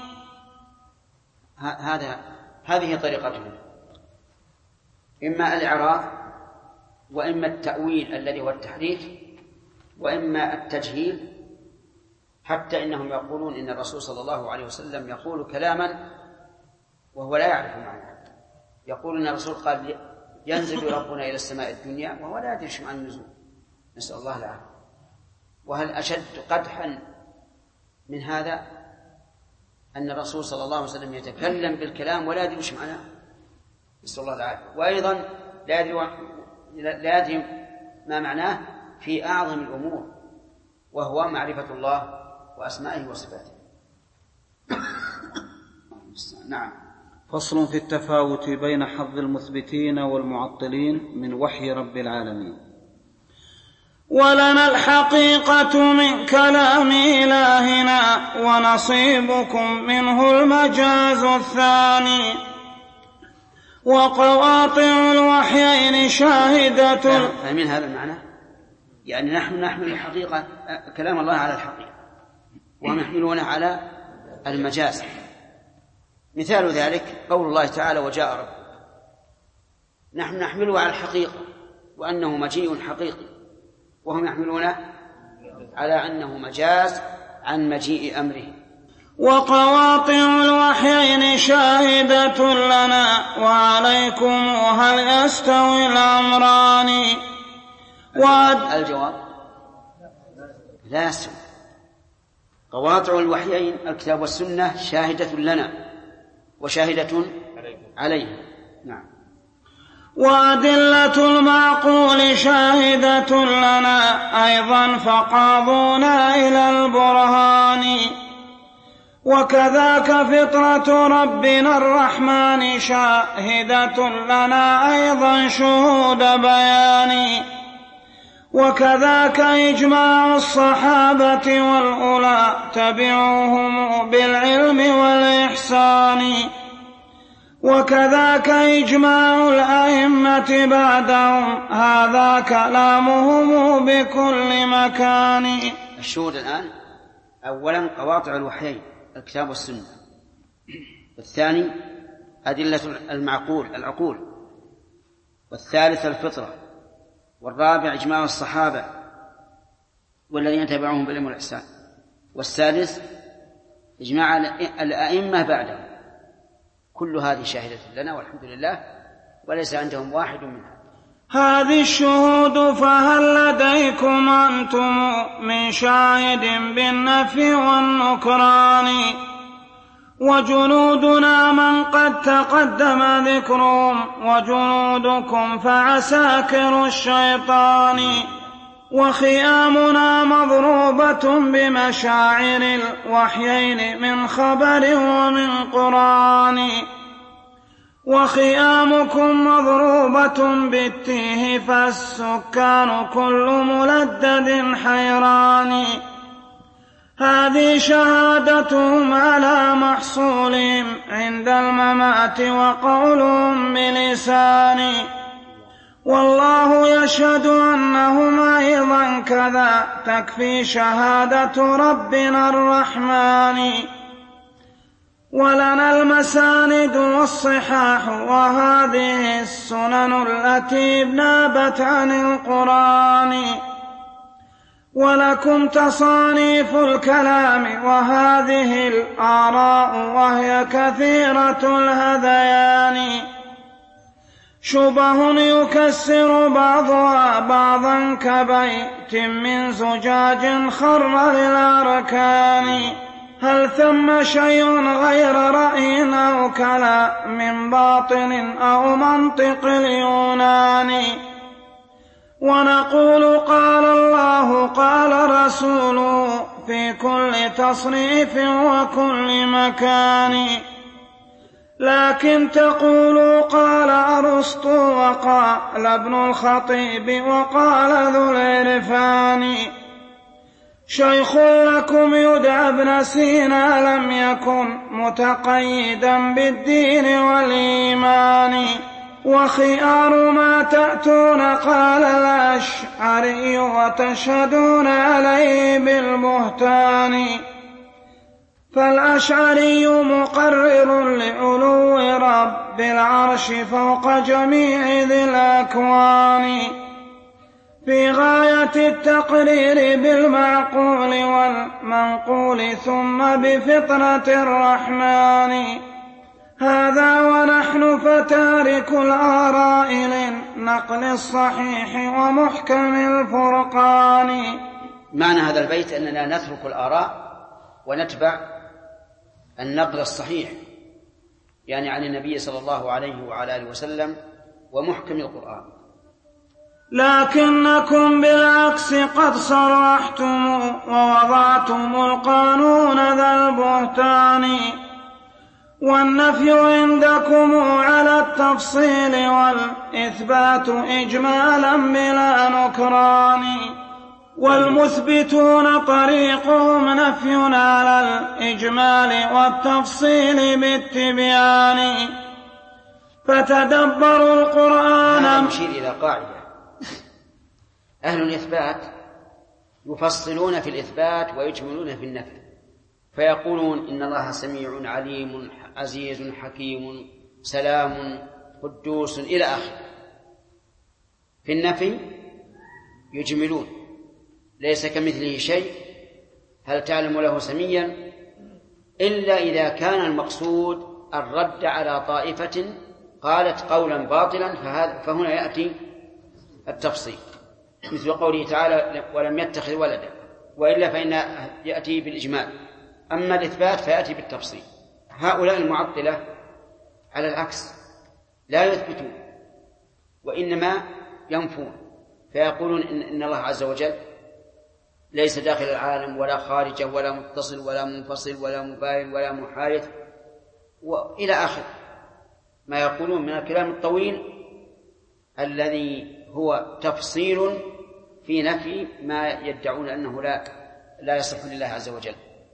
[SPEAKER 2] هذه طريقتهم، إما الإعراض وإما التأويل الذي هو التحريف وإما التجهيل، حتى إنهم يقولون إن الرسول صلى الله عليه وسلم يقول كلاما وهو لا يعرف معناه. يقول أن الرسول قال ينزل ربنا إلى السماء الدنيا وهو لا يدري عن النزول، نسأل الله العافية. وهل أشد قدحا من هذا أن الرسول صلى الله عليه وسلم يتكلم بالكلام ولا يدري معناه، نسأل الله العافية. وأيضا لا يدري ما معناه في أعظم الأمور، وهو معرفة الله وأسمائه وصفاته. نعم.
[SPEAKER 4] فصل في التفاوت بين حظ المثبتين والمعطلين من وحي رب العالمين.
[SPEAKER 1] ولنا الحقيقة من كلام إلهنا ونصيبكم منه المجاز الثاني، وقواطع الوحيين شاهدة.
[SPEAKER 2] فمن هذا المعنى يعني نحن نحمل الحقيقة كلام الله على الحقيقة وهم يحملونه على المجاز. مثال ذلك قول الله تعالى وجاء رب، نحن نحمله على الحقيقة وأنه مجيء حقيقي، وهم يحملون على أنه مجاز عن مجيء أمره.
[SPEAKER 1] وقواطع الوحيين شاهدة لنا وعليكم هل يستوي الأمران؟
[SPEAKER 2] الجواب لا يستوي. قواطع الوحيين الكتاب والسنة شاهدة لنا وشاهدة عليه. نعم.
[SPEAKER 1] وأدلة المعقول شاهدة لنا أيضا فقاضونا إلى البرهان، وكذاك فطرة ربنا الرحمن شاهدة لنا أيضا شهود بيان، وكذاك إجماع الصحابة والأولى تبعوهم بالعلم والإحسان، وكذاك إجماع الأئمة بعدهم هذا كلامهم بكل مكان.
[SPEAKER 2] الشهود الآن أولا قواطع الوحيين الكتاب والسنة، والثاني أدلة العقول، والثالث الفطرة، والرابع إجماع الصحابة والذين تبعوهم بالعلم والإحسان، والسادس إجماع الأئمة بعدهم. كل هذه شاهدة لنا والحمد لله، وليس عندهم واحد منها.
[SPEAKER 1] هذه الشهود فهل لديكم أنتم من شاهد بالنفي والنكران؟ وجنودنا من قد تقدم ذكرهم، وجنودكم فعساكر الشيطان، وخيامنا مضروبة بمشاعر الوحيين من خبر ومن قرآن، وخيامكم مضروبة بالتيه فالسكان كل ملدد حيران. هذه شهادتهم على محصولهم عند الممات وقولهم بلسان، والله يشهد أنهم أيضا كذا تكفي شهادة ربنا الرحمن. ولنا المساند والصحاح وهذه السنن التي نابت عن القرآن، ولكم تصانيف الكلام وهذه الآراء وهي كثيرة الهذيان، شبه يكسر بعضها بعضا كبيت من زجاج خر للأركان. هل ثم شيء غير رأي أو كلام باطل أو منطق اليونان؟ ونقول قال الله قال رسوله في كل تصريف وكل مكان، لكن تقول قال أرسطو وقال ابن الخطيب وقال ذو العرفان. شيخ لكم يدعى ابن سينا لم يكن متقيدا بالدين والإيمان، وخيار ما تأتون قال الأشعري وتشهدون عليه بالبهتان. فالأشعري مقرر لعلو رب العرش فوق جميع ذي الأكوان، في غاية التقرير بالمعقول والمنقول ثم بفطرة الرحمن. هذا ونحن فتارك الآراء للنقل الصحيح ومحكم الفرقان.
[SPEAKER 2] معنى هذا البيت أننا نترك الآراء ونتبع النقل الصحيح، يعني عن النبي صلى الله عليه وعلى آله وسلم ومحكم القرآن.
[SPEAKER 1] لكنكم بالعكس قد صرحتم ووضعتم القانون ذا البهتان، والنفي عندكم على التفصيل والإثبات إجمالا بلا نكران، والمثبتون طريقهم نفي على الإجمال والتفصيل بالتبيان. فتدبروا القرآن.
[SPEAKER 2] هذا يشير إلى قاعدة: أهل الإثبات يفصلون في الإثبات ويجملون في النفي، فيقولون إن الله سميع عليم عزيز حكيم سلام قدوس إلى آخره. في النفي يجملون: ليس كمثله شيء، هل تعلم له سميا، إلا إذا كان المقصود الرد على طائفة قالت قولا باطلا، فهنا يأتي التفصيل، مثل قوله تعالى: ولم يتخذ ولدا، وإلا فإن يأتي بالإجمال. أما الإثبات فيأتي بالتفصيل. هؤلاء المعطلة على العكس لا يثبتون وإنما ينفون، فيقولون إن الله عز وجل ليس داخل العالم ولا خارجه ولا متصل ولا منفصل ولا مباين ولا محايد وإلى آخر ما يقولون من الكلام الطويل الذي هو تفصيل في نفي ما يدعون أنه لا يصح لله عز وجل.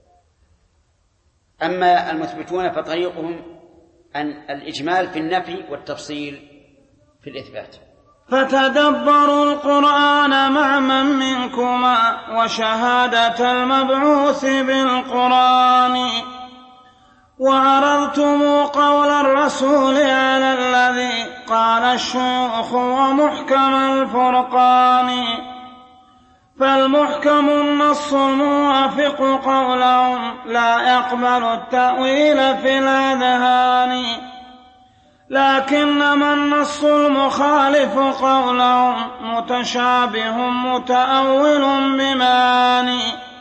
[SPEAKER 2] أما المثبتون فطريقهم أن الإجمال في النفي والتفصيل في الإثبات.
[SPEAKER 1] فتدبروا القرآن مع من منكما وشهادة المبعوث بالقرآن، وعرضتم قول الرسول على الذي قال الشيوخ ومحكم الفرقان. فالمحكم النص الموافق قولهم لا يقبل التأويل في الأذهان، لكنما النص المخالف قولهم متشابه متأول بمعاني.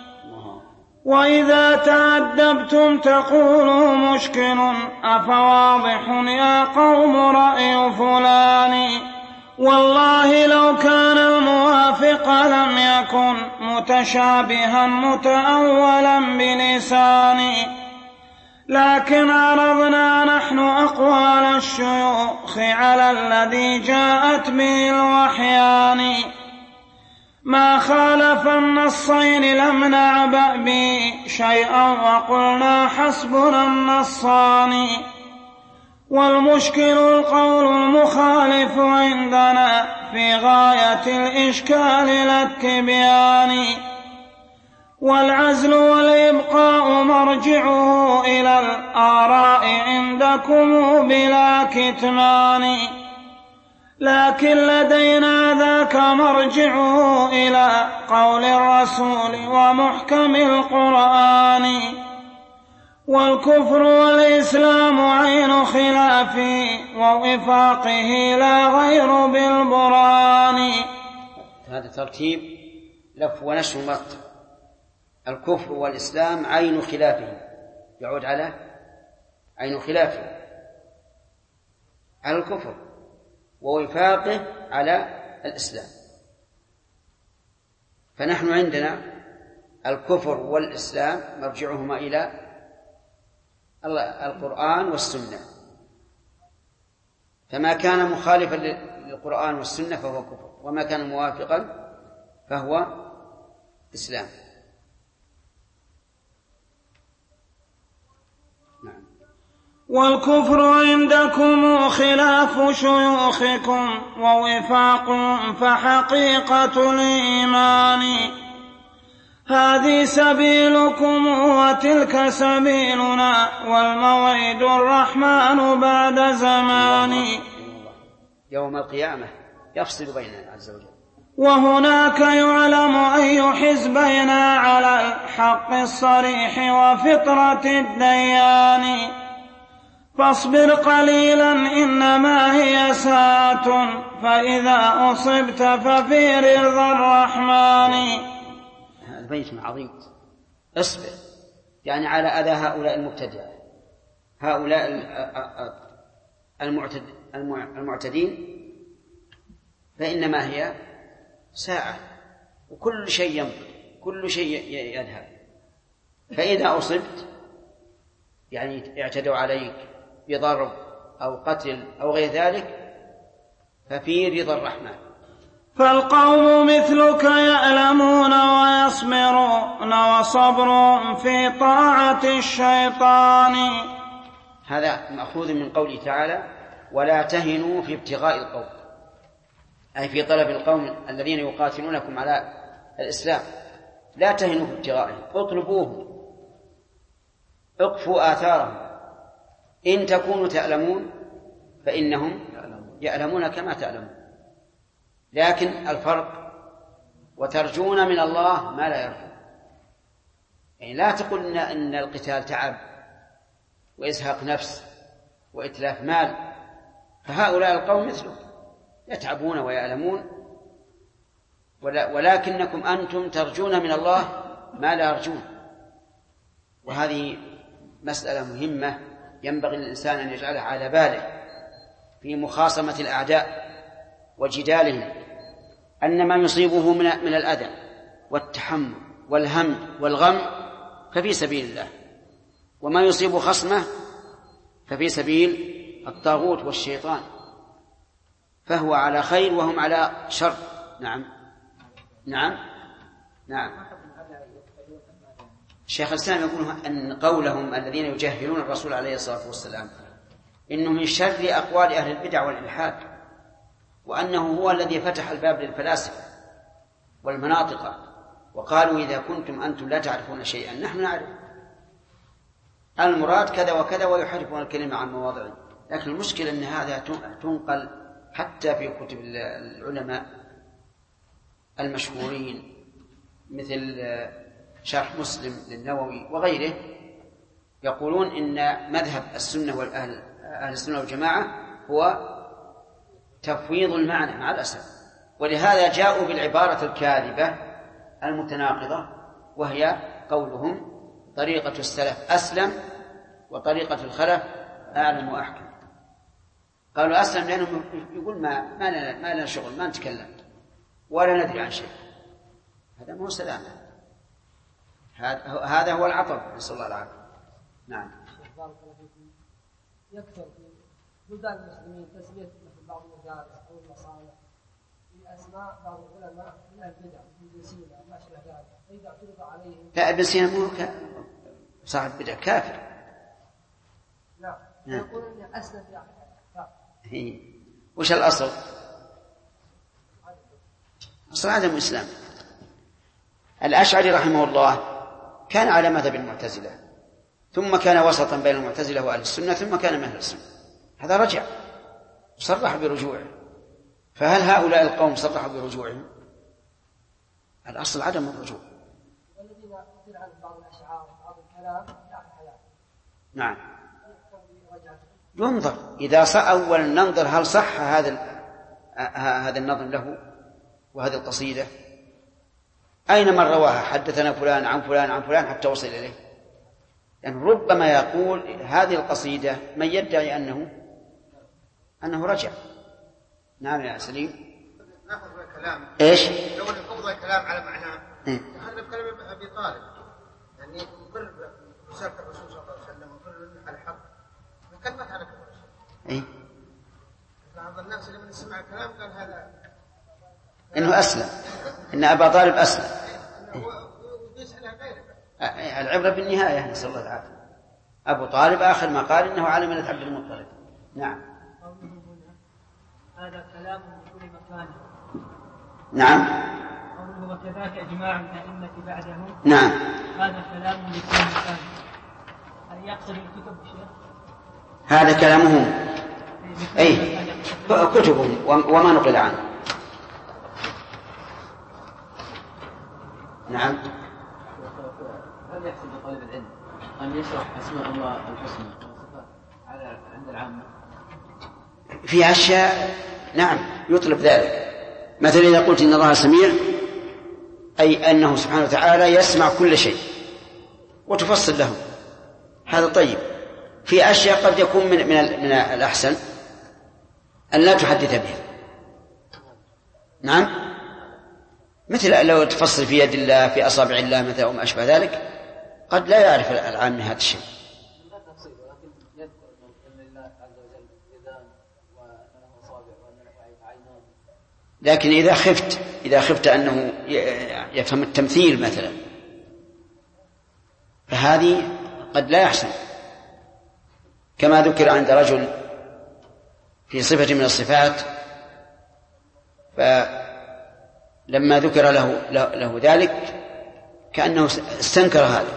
[SPEAKER 1] وإذا تأدبتم تقولوا مشكل أفواضح يا قوم رأي فلان، والله لو كان الموافق لم يكن متشابها متأولا بلسان، لكن عرضنا نحن أقوال الشيوخ على الذي جاءت به الوحيان، ما خالف النصين لم نعبأ به شيئا وقلنا حسبنا النصان. والمشكل القول المخالف عندنا في غاية الإشكال لا التبيان، والعزل والإبقاء مرجعه إلى الآراء عندكم بلا كتمان، لكن لدينا ذاك مرجعه إلى قول الرسول ومحكم القرآن. والكفر والإسلام عين خلافه ووفاقه لا غير بالبرهان.
[SPEAKER 2] هذا ترتيب لف ونشر مرتب. الكفر والإسلام عين خلافه، يعود على عين خلافه على الكفر، ووفاقه على الإسلام. فنحن عندنا الكفر والإسلام مرجعهما إلى القرآن والسنة، فما كان مخالفا للقرآن والسنة فهو كفر، وما كان موافقا فهو إسلام. نعم.
[SPEAKER 1] والكفر عندكم خلاف شيوخكم ووفاق فحقيقة الإيمان، هذه سبيلكم وتلك سبيلنا والموعد الرحمن بعد زمان.
[SPEAKER 2] يوم القيامة يفصل بيننا عز وجل،
[SPEAKER 1] وهناك يعلم أي حزبين على الحق الصريح وفطرة الديان، فاصبر قليلا إنما هي ساعة فإذا أصبت ففي رضا الرحمن.
[SPEAKER 2] هذا بيت عظيم. اصبر يعني على أذى هؤلاء المبتدعة، هؤلاء المعتدين، فإنما هي ساعة وكل شيء يمضي، كل شيء يذهب. فإذا أصبت يعني اعتدوا عليك بضرب أو قتل أو غير ذلك ففي رضا الرحمن.
[SPEAKER 1] فالقوم مثلك يألمون ويصبرون وصبر في طاعة الشيطان.
[SPEAKER 2] هذا مأخوذ من قوله تعالى ولا تهنوا في ابتغاء القوم، أي في طلب القوم الذين يقاتلونكم على الإسلام. لا تهنوا في ابتغائهم، اطلبوهم، اقفوا آثارهم. إن تكونوا تألمون فإنهم يألمون كما تألمون، لكن الفرق وترجون من الله ما لا يرجون. يعني لا تقل إن القتال تعب وإزهاق نفس وإتلاف مال، فهؤلاء القوم مثله يتعبون ويألمون، ولكنكم أنتم ترجون من الله ما لا يرجون. وهذه مسألة مهمة ينبغي للإنسان أن يجعلها على باله في مخاصمة الأعداء وجدالهم، أن ما يصيبه من الأذى والتحمل والهم والغم ففي سبيل الله، وما يصيب خصمه ففي سبيل الطاغوت والشيطان، فهو على خير وهم على شر. نعم نعم نعم. الشيخ الإسلام يقول أن قولهم الذين يجهلون الرسول عليه الصلاة والسلام إنه من شر أقوال أهل البدع والإلحاد، وأنه هو الذي فتح الباب للفلاسفة والمناطق، وقالوا إذا كنتم أنتم لا تعرفون شيئا نحن نعرف، المراد كذا وكذا، ويحرفون الكلمة عن مواضعه. لكن المشكلة أن هذا تنقل حتى في كتب العلماء المشهورين مثل شرح مسلم للنووي وغيره، يقولون إن مذهب السنة والأهل السنة والجماعة هو تفويض المعنى مع الأسف. ولهذا جاءوا بالعبارة الكاذبة المتناقضة، وهي قولهم طريقة السلف أسلم وطريقة الخلف أعلم وأحكم. قالوا أسلم لأنهم يقول ما لنا شغل، ما نتكلم ولا ندري عن شيء. هذا مو سلامة، هذا هو العطب، نسأل الله العافية. نعم.
[SPEAKER 3] يكثر في بلدان المسلمين تسمية مثل بعض المدارس أو المصانع بأسماء بعض العلماء من البدع من ابن سينا ما أشبه ذلك، فإذا اعترض عليهم.
[SPEAKER 2] لا، ابن سينا مو صاحب بدع كافر.
[SPEAKER 3] نعم. يقول إني أسلم
[SPEAKER 2] هي. وش الأصل؟ أصل عدم الإسلام. الأشعري رحمه الله كان على مذهب المعتزلة، ثم كان وسطا بين المعتزلة وأهل السنة، ثم كان من أهل السنة. هذا رجع صرح برجوعه. فهل هؤلاء القوم صرحوا برجوعهم؟ الأصل عدم الرجوع.
[SPEAKER 3] والذين يقول عن بعض الأشعار بعض الكلام لا حياة.
[SPEAKER 2] نعم. ينظر إذا أولا ننظر هل صح هذا النظم له وهذه القصيدة، أين من رواها؟ حدثنا فلان عن فلان عن فلان حتى وصل إليه. يعني ربما يقول هذه القصيدة من يدعي أنه رجع. نعم يا سليم.
[SPEAKER 5] ناخذ الكلام.
[SPEAKER 2] إيش؟
[SPEAKER 5] لو نقض الكلام على معناه. هذا بكلام أبي طالب، يعني كل رسالة الرسول صلى الله عليه وسلم وكل على الحق كلمة على كل شيء.
[SPEAKER 2] إيه؟
[SPEAKER 5] بعض الناس لما يسمع الكلام قال هذا
[SPEAKER 2] إنه أسلم، إن أبا طالب أسلم.
[SPEAKER 5] ويسألها غيره.
[SPEAKER 2] العبرة بالنهاية، نسأل الله العافية. أبو طالب آخر ما قال إنه على ملة عبد المطلب. نعم.
[SPEAKER 6] هذا كلام بكل مكان.
[SPEAKER 2] نعم.
[SPEAKER 6] قوله وكذاك إجماع الأئمة بعدهم.
[SPEAKER 2] نعم.
[SPEAKER 6] هذا كلام بكل مكان. هل يقصد الكتب الشيخ؟
[SPEAKER 2] هذا كلامهم، أي كتبهم وما نقل عنه. نعم.
[SPEAKER 7] هل يحسب طالب العلم أن يشرح أسماء الله الحسنى وصفات على
[SPEAKER 6] عند العامة؟
[SPEAKER 2] في أشياء نعم يطلب ذلك. مثلا إذا قلت إن الله سميع أي أنه سبحانه وتعالى يسمع كل شيء وتفصل له، هذا طيب. في أشياء قد يكون من الأحسن أن لا تحدث بها. نعم، مثل لو تفصل في يد الله في أصابع الله مثلا وما أشبه ذلك، قد لا يعرف العام هذا الشيء. لكن إذا خفت أنه يفهم التمثيل مثلا فهذه قد لا يحسن، كما ذكر عند رجل في صفة من الصفات، فلما ذكر له ذلك كأنه استنكر هذا،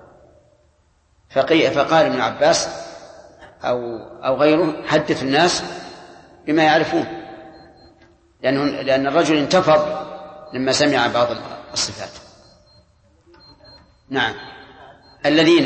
[SPEAKER 2] فقال ابن عباس أو غيره حدث الناس بما يعرفون، لأن الرجل انتفض لما سمع بعض الصفات. نعم، الذين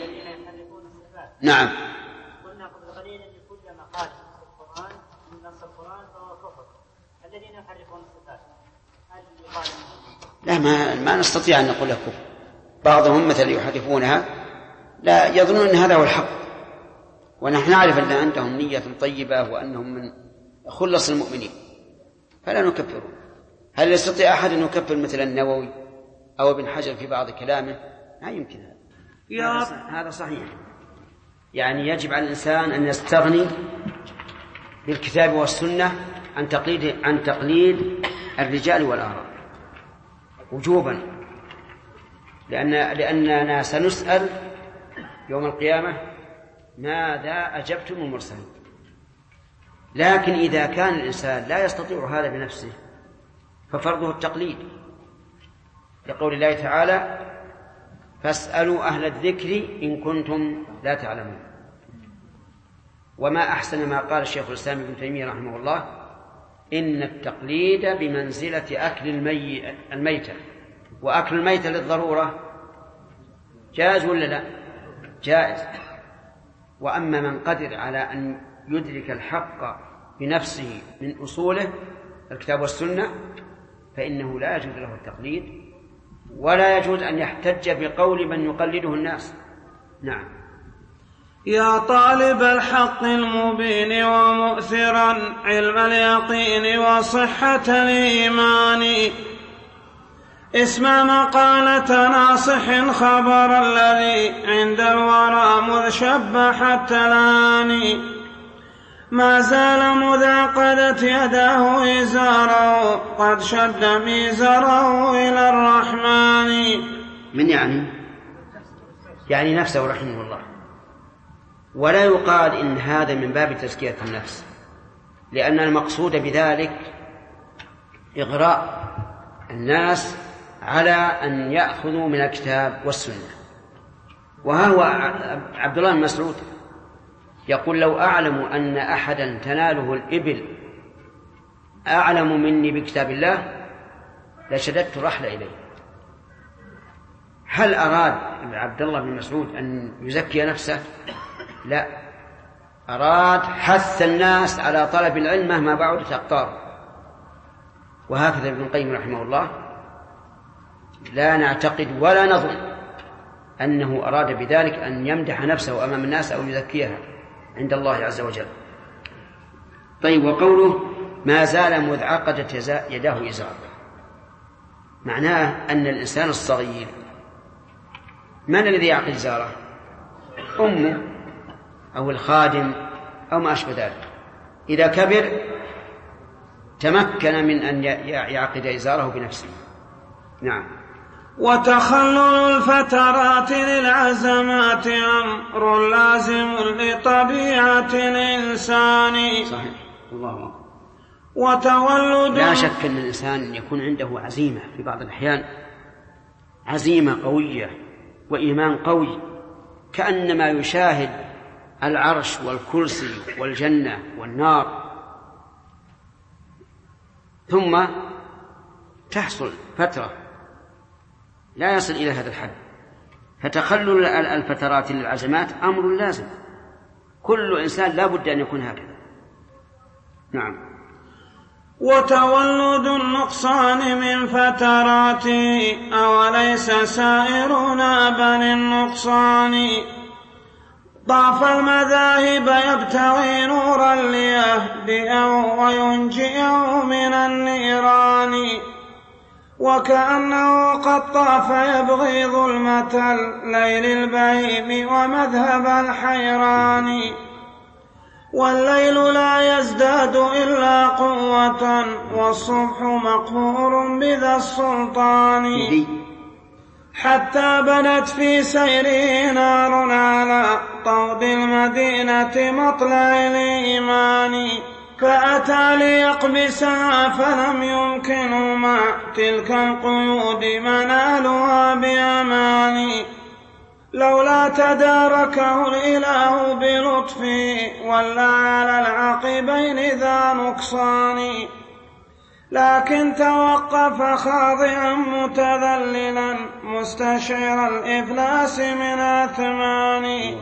[SPEAKER 2] نعم
[SPEAKER 7] قلنا قبل قليل ان كل ما قال في القرآن من نص القرآن فهو كفر. الذين يحرفون الصفات هل يقال؟
[SPEAKER 2] لا، ما نستطيع أن نقول لكم. بعضهم مثل يحرفونها لا يظنون أن هذا هو الحق، ونحن نعرف أن عندهم نية طيبة وأنهم من خلص المؤمنين، فلا نكفرهم. هل يستطيع أحد أن يكفر مثل النووي أو ابن حجر في بعض كلامه؟ لا يمكن. هذا صحيح. يعني يجب على الإنسان أن يستغني بالكتاب والسنة عن تقليد الرجال والآراء وجوبا، لأننا سنسأل يوم القيامة ماذا أجبتم المرسلين. لكن إذا كان الإنسان لا يستطيع هذا بنفسه ففرضه التقليد، لقول الله تعالى فاسألوا أهل الذكر إن كنتم لا تعلمون. وما أحسن ما قال الشيخ الإسلام ابن تيمية رحمه الله: إن التقليد بمنزلة أكل الميتة، وأكل الميتة للضرورة جائز ولا لا؟ جائز. وأما من قدر على أن يدرك الحق بنفسه من أصوله الكتاب والسنة فإنه لا يجوز له التقليد، ولا يجوز أن يحتج بقول من يقلده الناس. نعم.
[SPEAKER 1] يا طالب الحق المبين ومؤثرا علم اليقين وصحة الإيمان، اسمع مقالة ناصح خبر الذي عند الورى مذ شب حتى الآن، ما زال مذ عقدت يداه إزاره قد شد ميزره إلى الرحمن.
[SPEAKER 2] من يعني نفسه رحمه الله. ولا يقال إن هذا من باب تزكية النفس، لأن المقصود بذلك إغراء الناس على أن يأخذوا من الكتاب والسنة. وها هو عبد الله بن مسعود يقول: لو أعلم أن أحدا تناله الإبل أعلم مني بكتاب الله لشددت رحل إليه. هل أراد عبد الله بن مسعود أن يزكي نفسه؟ لا، أراد حث الناس على طلب العلم مهما بعدت أقطاره. وهكذا ابن القيم رحمه الله لا نعتقد ولا نظن أنه أراد بذلك أن يمدح نفسه أمام الناس أو يزكيها عند الله عز وجل. طيب، وقوله ما زال مذ عقدت يداه إزاره، معناه أن الإنسان الصغير من الذي يعقد إزاره؟ أمه أو الخادم أو ما أشبه ذلك. إذا كبر تمكن من أن يعقد إزاره بنفسه. نعم.
[SPEAKER 1] وتخلل الفترات للعزمات أمر لازم لطبيعة الإنسان.
[SPEAKER 2] صحيح. الله أكبر.
[SPEAKER 1] وتولد
[SPEAKER 2] لا شك أن الإنسان يكون عنده عزيمة في بعض الأحيان، عزيمة قوية وإيمان قوي، كأنما يشاهد العرش والكرسي والجنة والنار، ثم تحصل فترة لا يصل إلى هذا الحد. فتخلل الفترات للعزمات أمر لازم، كل إنسان لا بد أن يكون هكذا. نعم.
[SPEAKER 1] وتولد النقصان من فتراته أوليس سائرنا بني النقصان ضعف المذاهب يبتغي نورا ليهدئه وينجئه من النيران وكأنه قد طاف يبغي ظلمة الليل البهيم ومذهب الحيران والليل لا يزداد إلا قوة والصبح مقهور بذا السلطان حتى بدت في سيره نار على طود المدينة مطلع الإيمان فأتى ليقبسها فلم يمكن مع تلك القيود منالها بأمان لولا تداركه الإله بلطفه ولا على العقبين ذا نقصان لكن توقف خاضعا متذللا مستشعر الإفلاس من أثمان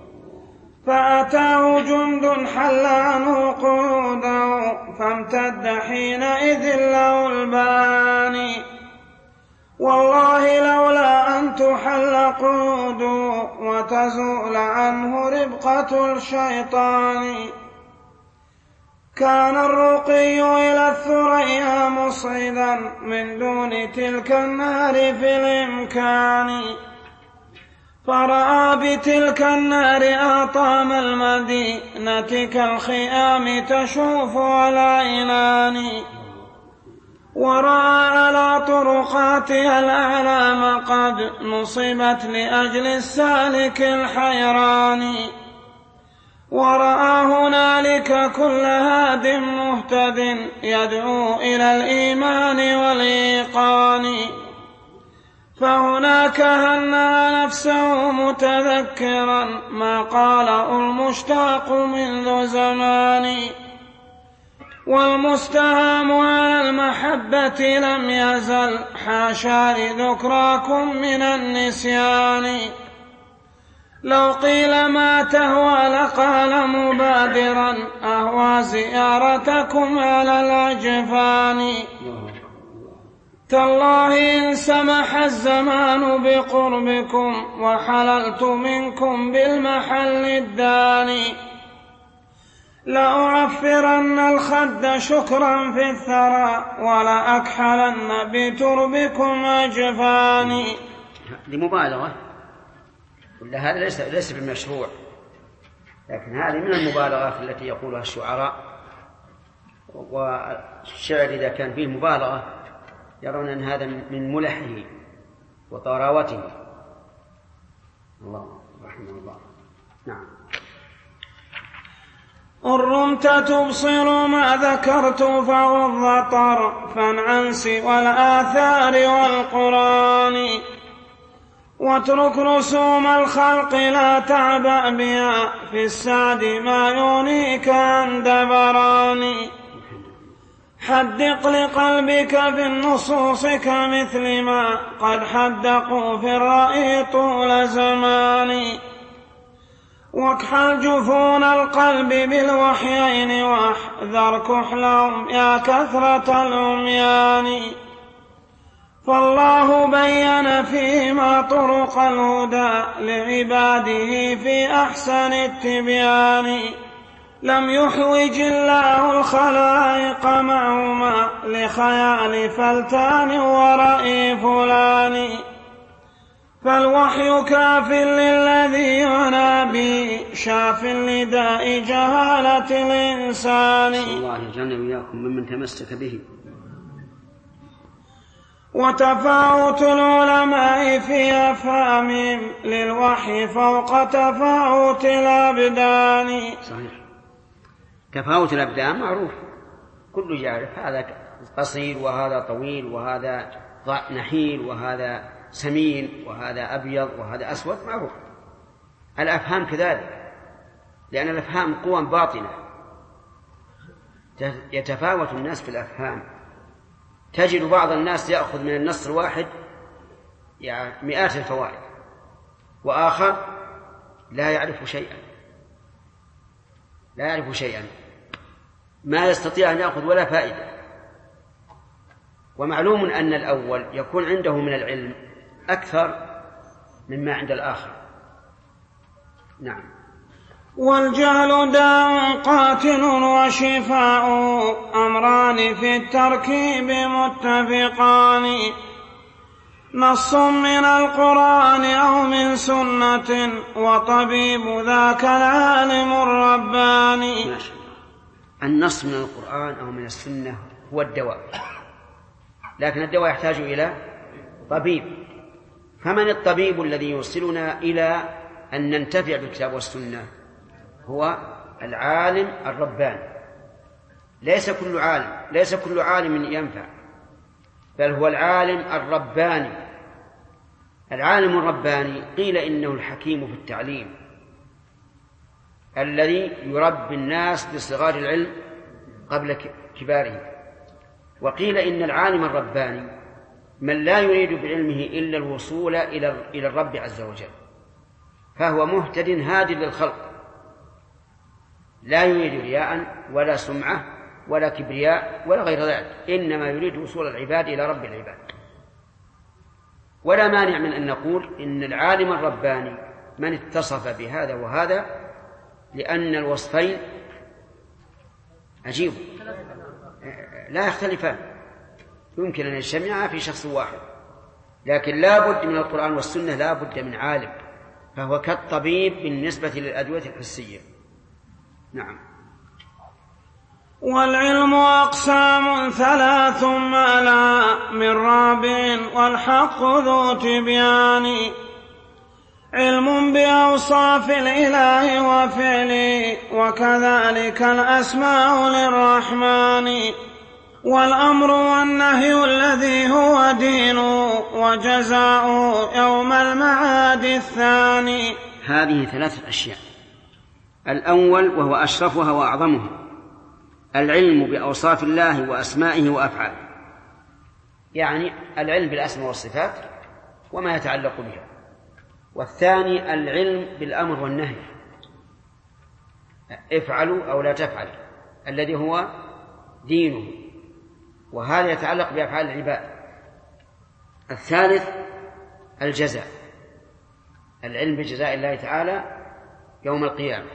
[SPEAKER 1] فأتاه جند حل عنه قيوده فامتد حينئذ له البان والله لولا أن تحل قيوده وتزول عنه ربقة الشيطان كان الرقي إلى الثريا مصعدا من دون تلك النار في الإمكان فرأى بتلك النار أطام المدينة كالخيام تشوف على عنان ورأى على طرقاتها الأعلام قد نصبت لأجل السالك الحيران ورأى هنالك كل هاد مهتد يدعو إلى الإيمان والإيقان فهناك هنأ نفسه متذكرا ما قاله المشتاق منذ زمان والمستهام على المحبة لم يزل حاشا لذكراكم من النسيان لو قيل ما تهوى لقال مبادرا أهوى زيارتكم على الأجفان تالله إن سمح الزمان بقربكم وحللت منكم بالمحل الداني لأعفرن الخد شكرا في الثرى ولأكحلن بتربكم أجفاني.
[SPEAKER 2] لمبالغة كل هذا ليس بالمشروع لكن هذه من المبالغة التي يقولها الشعراء والشعر إذا كان فيه مبالغة يرون أن هذا من ملحه وطراوته. الله رحمه الله. نعم.
[SPEAKER 1] إن رمت تبصر ما ذكرت فغض طرفا عن سوى الآثار والقرآن واترك رسوم الخلق لا تعبأ بها في السعد ما يونيك عن دبران حدق لقلبك في النصوص كمثل ما قد حدقوا في الرأي طول زمان واكحل جفون القلب بالوحيين واحذر كحلهم يا كثرة العميان فالله بين فيما طرق الهدى لعباده في أحسن التبيان لم يحوج الله الخلائق معهما لخيال فلتان ورأي فلان فالوحي كاف للذي ينابي شاف لداء جهالة الإنسان.
[SPEAKER 2] الله يجعلنا وإياكم ممن تمسك به.
[SPEAKER 1] وتفاوت العلماء في أفهامهم للوحي فوق تفاوت الأبدان.
[SPEAKER 2] صحيح. تفاوت الأبدان معروف كل يعرف هذا قصير وهذا طويل وهذا نحيل وهذا سمين وهذا أبيض وهذا أسود معروف. الأفهام كذلك لأن الأفهام قوى باطنة يتفاوت الناس في الأفهام. تجد بعض الناس يأخذ من النص الواحد يعني مئات الفوائد وآخر لا يعرف شيئا لا يعرف شيئا، ما يستطيع أن يأخذ ولا فائدة. ومعلوم أن الأول يكون عنده من العلم أكثر مما عند الآخر. نعم.
[SPEAKER 1] والجهل داء قاتل وشفاء أمران في التركيب متفقان، نص من القرآن أو من سنة وطبيب ذاك العالم الرباني.
[SPEAKER 2] النص من القرآن أو من السنة هو الدواء، لكن الدواء يحتاج إلى طبيب. فمن الطبيب الذي يوصلنا إلى أن ننتفع بالكتاب والسنة؟ هو العالم الرباني. ليس كل عالم ينفع، بل هو العالم الرباني. العالم الرباني قيل إنه الحكيم في التعليم الذي يربي الناس بصغار العلم قبل كباره، وقيل إن العالم الرباني من لا يريد بعلمه إلا الوصول إلى الرب عز وجل، فهو مهتد هادي للخلق، لا يريد رياء ولا سمعة ولا كبرياء ولا غير ذلك، إنما يريد وصول العباد إلى رب العباد. ولا مانع من أن نقول إن العالم الرباني من اتصف بهذا وهذا، لأن الوصفين عجيب لا يختلفان، يمكن أن يجتمعا في شخص واحد، لكن لا بد من القرآن والسنة، لا بد من عالم، فهو كالطبيب بالنسبة للأدوية الحسية. نعم.
[SPEAKER 1] والعلم أقسام ثلاث ما لا من رابع والحق ذو تبيان، علم بأوصاف الإله وفعله وكذلك الأسماء للرحمن، والأمر والنهي الذي هو دينه وجزاؤه يوم المعاد الثاني.
[SPEAKER 2] هذه ثلاثة أشياء. الأول وهو أشرفها وأعظمها العلم بأوصاف الله وأسمائه وأفعاله، يعني العلم بالأسماء والصفات وما يتعلق بها. والثاني العلم بالأمر والنهي، افعلوا أو لا تفعلوا، الذي هو دينه، وهذا يتعلق بأفعال العباد. الثالث الجزاء، العلم بجزاء الله تعالى يوم القيامة.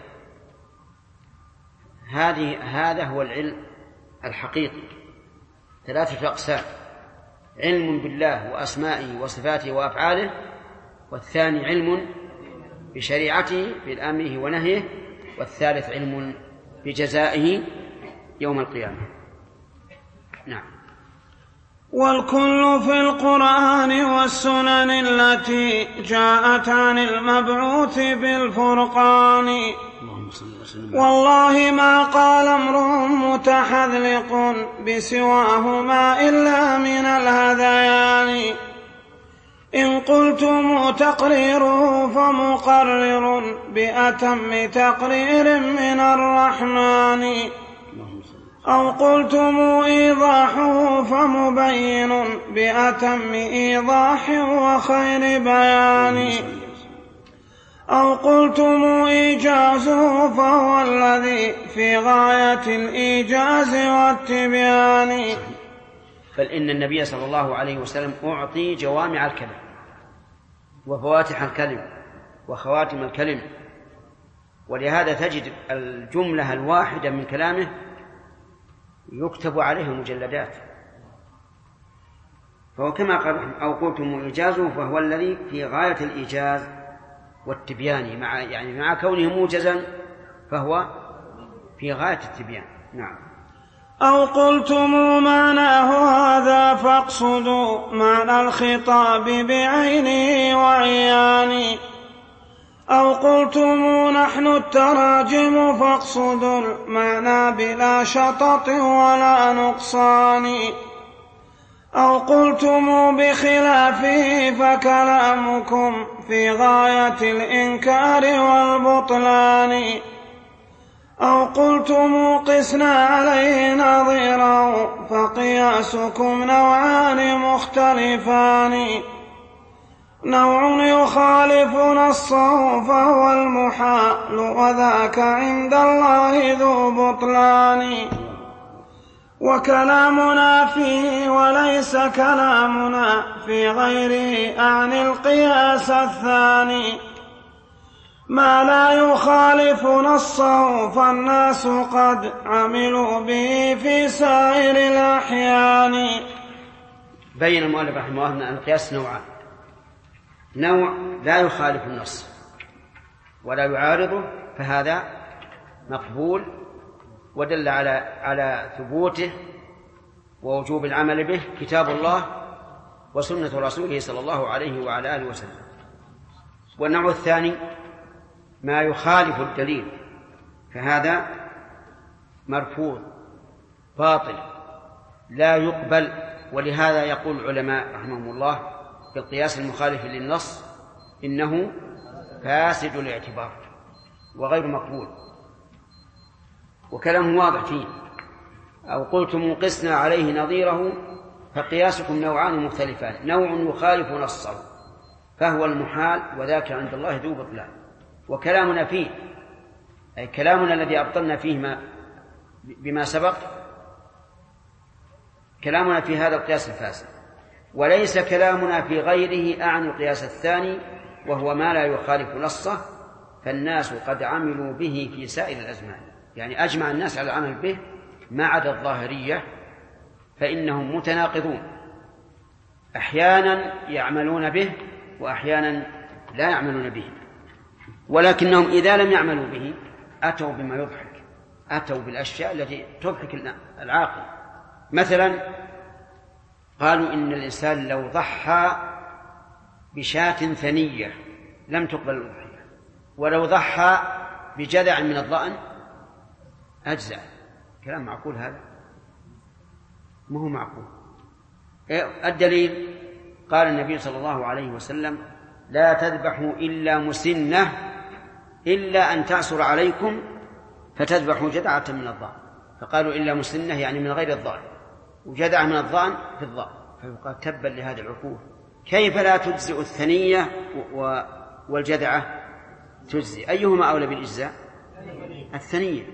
[SPEAKER 2] هذا هو العلم الحقيقي، ثلاثة أقسام: علم بالله وأسمائه وصفاته وأفعاله، والثاني علم بشريعته بأمره ونهيه، والثالث علم بجزائه يوم القيامة. نعم.
[SPEAKER 1] والكل في القرآن والسنن التي جاءت عن المبعوث بالفرقان، والله ما قال امرؤ متحذلق بسواهما إلا من الهذيان، إن قلتم تقريره فمقرر بأتم تقرير من الرحمن، أو قلتم إيضاحه فمبين بأتم إيضاح وخير بيان، أو قلتم إيجازه فهو الذي في غاية الإيجاز والتبيان.
[SPEAKER 2] بل إن النبي صلى الله عليه وسلم أعطي جوامع الكلم وفواتح الكلم وخواتم الكلم، ولهذا تجد الجملة الواحدة من كلامه يكتب عليها مجلدات. فهو كما قال: أو قلتم إيجازه فهو الذي في غاية الإيجاز والتبيان، مع كونه موجزا فهو في غاية التبيان. نعم.
[SPEAKER 1] أو قلتم معناه هذا فاقصدوا معنى الخطاب بعينه وعيانه، أو قلتم نحن التراجم فاقصدوا المعنى بلا شطط ولا نقصان، أو قلتم بخلافه فكلامكم في غاية الإنكار والبطلان، أو قلتم قسنا عليه نظيرا فقياسكم نوعان مختلفان، نوع يخالف نصه فهو المحال وذاك عند الله ذو بطلان وكلامنا فيه وليس كلامنا في غيره عن القياس الثاني ما لا يخالف نصه فالناس قد عملوا به في سائر الأحيان.
[SPEAKER 2] بين المؤلف رحمه الله أن القياس نوعان: نوع لا يخالف النص ولا يعارضه فهذا مقبول ودل على ثبوته ووجوب العمل به كتاب الله وسنة رسوله صلى الله عليه وعلى آله وسلم. والنوع الثاني ما يخالف الدليل فهذا مرفوض باطل لا يقبل. ولهذا يقول العلماء رحمهم الله في القياس المخالف للنص إنه فاسد الاعتبار وغير مقبول. وكلامه واضح فيه: أو قلتم قسنا عليه نظيره فقياسكم نوعان مختلفان: نوع يخالف نصه فهو المحال وذاك عند الله ذو بطلان. وكلامنا فيه أي كلامنا الذي أبطلنا فيه بما سبق كلامنا في هذا القياس الفاسد، وليس كلامنا في غيره أعن القياس الثاني وهو ما لا يخالف نصه فالناس قد عملوا به في سائر الأزمان. يعني أجمع الناس على العمل به ما عدا الظاهرية فإنهم متناقضون، أحيانا يعملون به وأحيانا لا يعملون به، ولكنهم إذا لم يعملوا به أتوا بما يضحك، أتوا بالأشياء التي تضحك العاقل. مثلا قالوا إن الإنسان لو ضحى بشاة ثنية لم تقبل الأضحية، ولو ضحى بجذع من الضأن أجزع. كلام معقول هذا؟ ما هو معقول. الدليل قال النبي صلى الله عليه وسلم: لا تذبحوا إلا مسنة إلا أن تعصر عليكم فتذبحوا جذعة من الضأن. فقالوا إلا مسنة يعني من غير الضأن، وجذعة من الضأن في الضأن. فيقال تبا لهذه العقول، كيف لا تجزئ الثنية والجذعة تجزئ؟ أيهما أولى بالإجزاء؟ الثنية.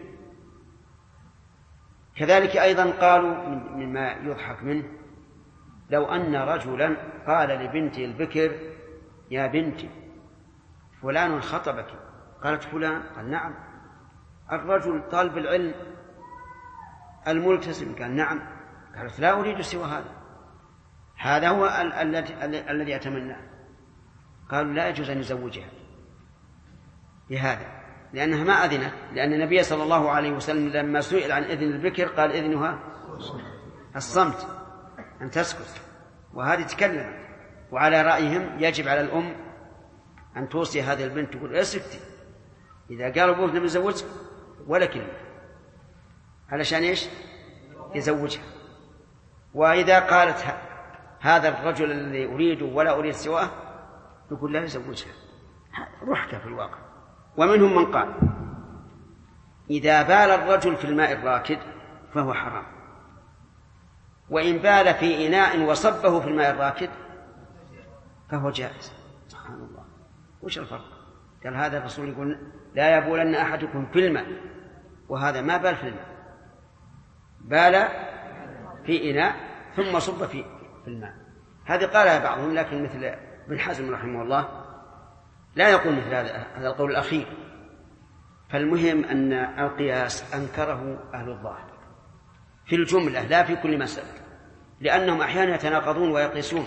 [SPEAKER 2] كذلك أيضا قالوا مما يضحك منه: لو أن رجلا قال لبنته البكر: يا بنتي فلان خطبك. قالت: فلان؟ قال: نعم. الرجل طالب العلم الملتزم؟ قال: نعم. قالت: لا أريد سوى هذا هو الذي أتمناه. قالوا: لا يجوز أن يزوجها بهذا لأنها ما أذنت، لأن النبي صلى الله عليه وسلم لما سئل عن إذن البكر قال: إذنها الصمت، أن تسكت، وهذه تكلمت. وعلى رأيهم يجب على الأم أن توصي هذه البنت تقول: اسكتي، إذا قالوا أبوك نبي نزوجك ولا كلمة، علشان إيش؟ يزوجها. وإذا قالت هذا الرجل الذي أريده ولا أريد سواه يقول: لا يزوجها. رحكة في الواقع. ومنهم من قال: إذا بال الرجل في الماء الراكد فهو حرام، وإن بال في إناء وصبه في الماء الراكد فهو جائز. سبحان الله، وش الفرق؟ قال هذا الرسول يقول: لا يبولن أحدكم في الماء، وهذا ما بال في الماء، بال في إناء ثم صب في الماء. هذه قالها بعضهم، لكن مثل ابن حزم رحمه الله لا يقول مثل هذا القول الأخير. فالمهم أن القياس أنكره أهل الظاهر في الجملة لا في كل مسألة، لأنهم أحيانا يتناقضون ويقيسون.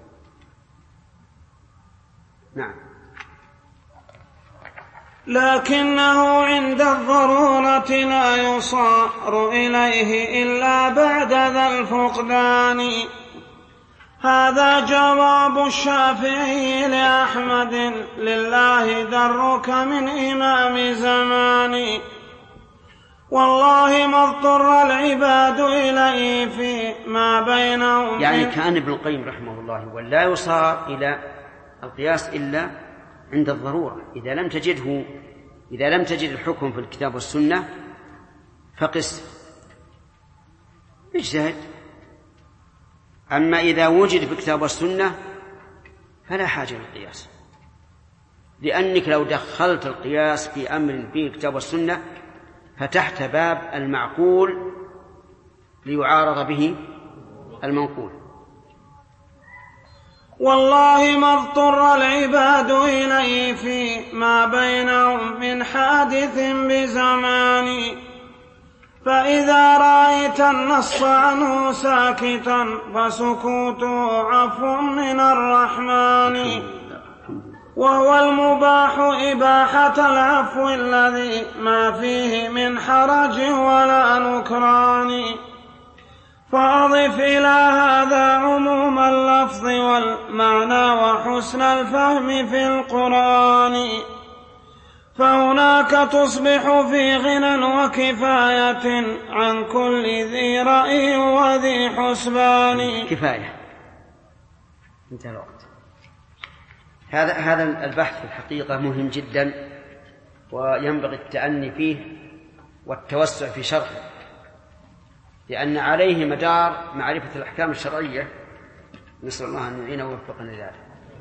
[SPEAKER 2] نعم.
[SPEAKER 1] لكنه عند الضرورة لا يصار إليه إلا بعد ذا الفقدان. هذا جواب الشافعي لأحمد: لله درك من إمام زماني، والله ما اضطر العباد إليه فيما بينهم.
[SPEAKER 2] يعني كان ابن القيم رحمه الله ولا يصار إلى القياس إلا عند الضرورة. إذا لم تجد الحكم في الكتاب والسنة فقس، اجتهد. أما إذا وجد في الكتاب والسنة فلا حاجة للقياس، لأنك لو دخلت القياس في أمر فيه الكتاب والسنة فتحت باب المعقول ليعارض به المنقول.
[SPEAKER 1] والله ما اضطر العباد إليه فيما بينهم من حادث بزمان، فإذا رأيت النص عنه ساكتا فسكوته عفو من الرحمن، وهو المباح إباحة العفو الذي ما فيه من حرج ولا نكران. فأضف إلى هذا عموم اللفظ والمعنى وحسن الفهم في القرآن، فهناك تصبح في غنى وكفاية عن كل ذي رأي وذي حسبان.
[SPEAKER 2] كفاية، انتهى الوقت. هذا البحث في الحقيقة مهم جدا، وينبغي التأني فيه والتوسع في شرحه، لأن عليه مدار معرفة الأحكام الشرعية. نسأل الله أن يعين ويوفقنا لذلك.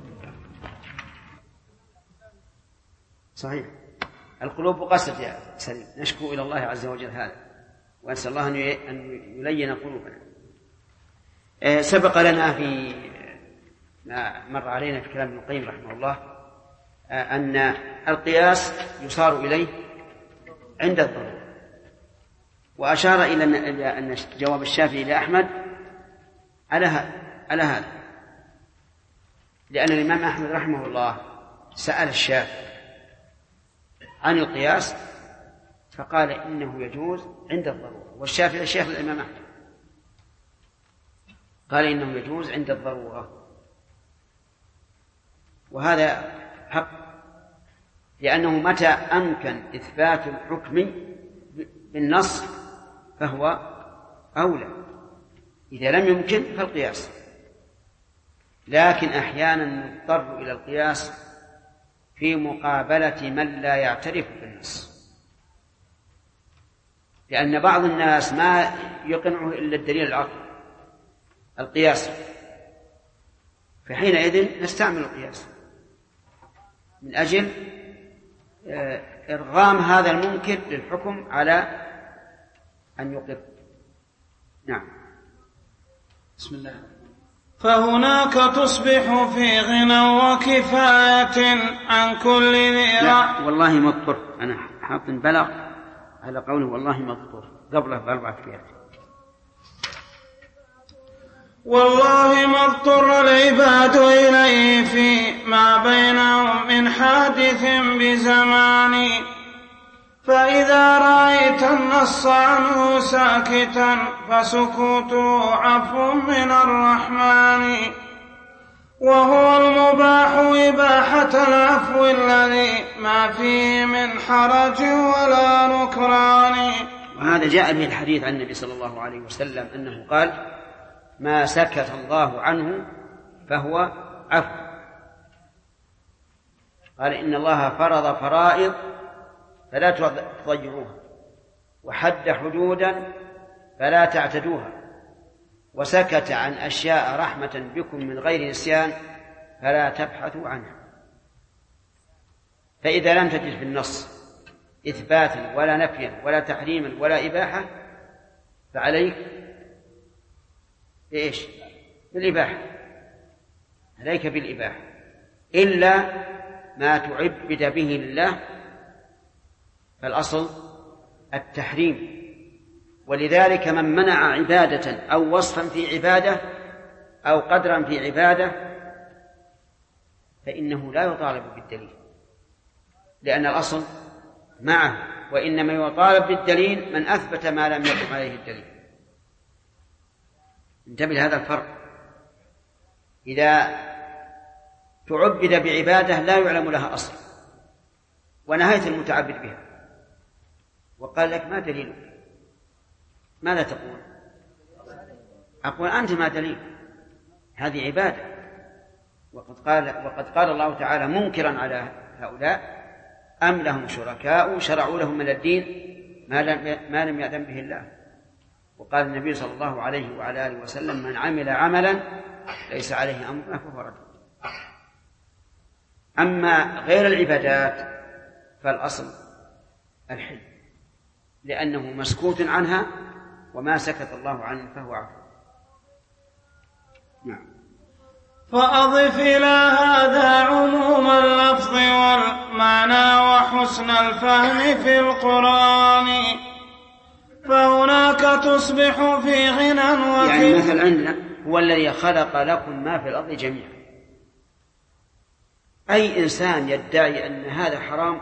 [SPEAKER 2] صحيح، القلوب قسد يا سليم، نشكو إلى الله عز وجل هذا، ونسأل الله أن يلين قلوبنا. سبق لنا في ما مر علينا في كلام ابن القيم رحمه الله أن القياس يصار إليه عند الضرورة، وأشار إلى أن جواب الشافعي لأحمد على هذا، لأن الإمام أحمد رحمه الله سأل الشافعي عن القياس فقال إنه يجوز عند الضرورة، والشافعي شيخ الإمام أحمد قال إنه يجوز عند الضرورة، وهذا حق، لأنه متى أمكن إثبات الحكم بالنص فهو أولى، إذا لم يمكن فالقياس. لكن أحيانا نضطر إلى القياس في مقابلة من لا يعترف بالنص، لأن بعض الناس ما يقنعه إلا الدليل العقلي القياس، فحينئذ نستعمل القياس من أجل إرغام هذا المنكر للحكم على أن يقر. نعم.
[SPEAKER 1] بسم الله. فهناك تصبح في غنى وكفاية عن كل ذي.
[SPEAKER 2] لا والله ما اضطر، أنا حاط بلغ على قوله والله ما اضطر قبله ب4 كفايات.
[SPEAKER 1] والله ما اضطر العباد إليه فيما بينهم من حادث بزمان، فإذا رأيت النص عنه ساكتا فسكوته عفو من الرحمن، وهو المباح إباحة العفو الذي ما فيه من حرج ولا نكران.
[SPEAKER 2] وهذا جاء به الحديث عن النبي صلى الله عليه وسلم أنه قال ما سكت الله عنه فهو عفو. قال إن الله فرض فرائض فلا تضيعوها، وحد حدودا فلا تعتدوها، وسكت عن أشياء رحمة بكم من غير نسيان فلا تبحثوا عنها. فإذا لم تجد في النص إثباتا ولا نفيا ولا تحريما ولا إباحة فعليك بإيش؟ بالإباحة، عليك بالإباحة، إلا ما تعبد به لله فالأصل التحريم. ولذلك من منع عبادة أو وصفا في عبادة أو قدرا في عبادة فإنه لا يطالب بالدليل، لأن الأصل معه، وإنما يطالب بالدليل من أثبت ما لم يقم عليه الدليل. انتبه لهذا الفرق. إذا تعبد بعبادة لا يعلم لها أصل ونهاية المتعبد بها وقال لك ما دليلك، ماذا تقول؟ أقول أنت ما دليل، هذه عبادة. وقد قال الله تعالى منكرا على هؤلاء أم لهم شركاء شرعوا لهم من الدين ما لم يأذن به الله. وقال النبي صلى الله عليه وعلى آله وسلم من عمل عملا ليس عليه أمرنا فهو رد. أما غير العبادات فالأصل الحل، لأنه مسكوت عنها، وما سكت الله عنه فهو عفو. نعم.
[SPEAKER 1] فأضف إلى هذا عموم اللفظ والمعنى وحسن الفهم في القرآن، فهناك تصبح في غنى
[SPEAKER 2] يعني مثل عندنا هو الذي خلق لكم ما في الأرض جميعا. أي إنسان يدعي أن هذا حرام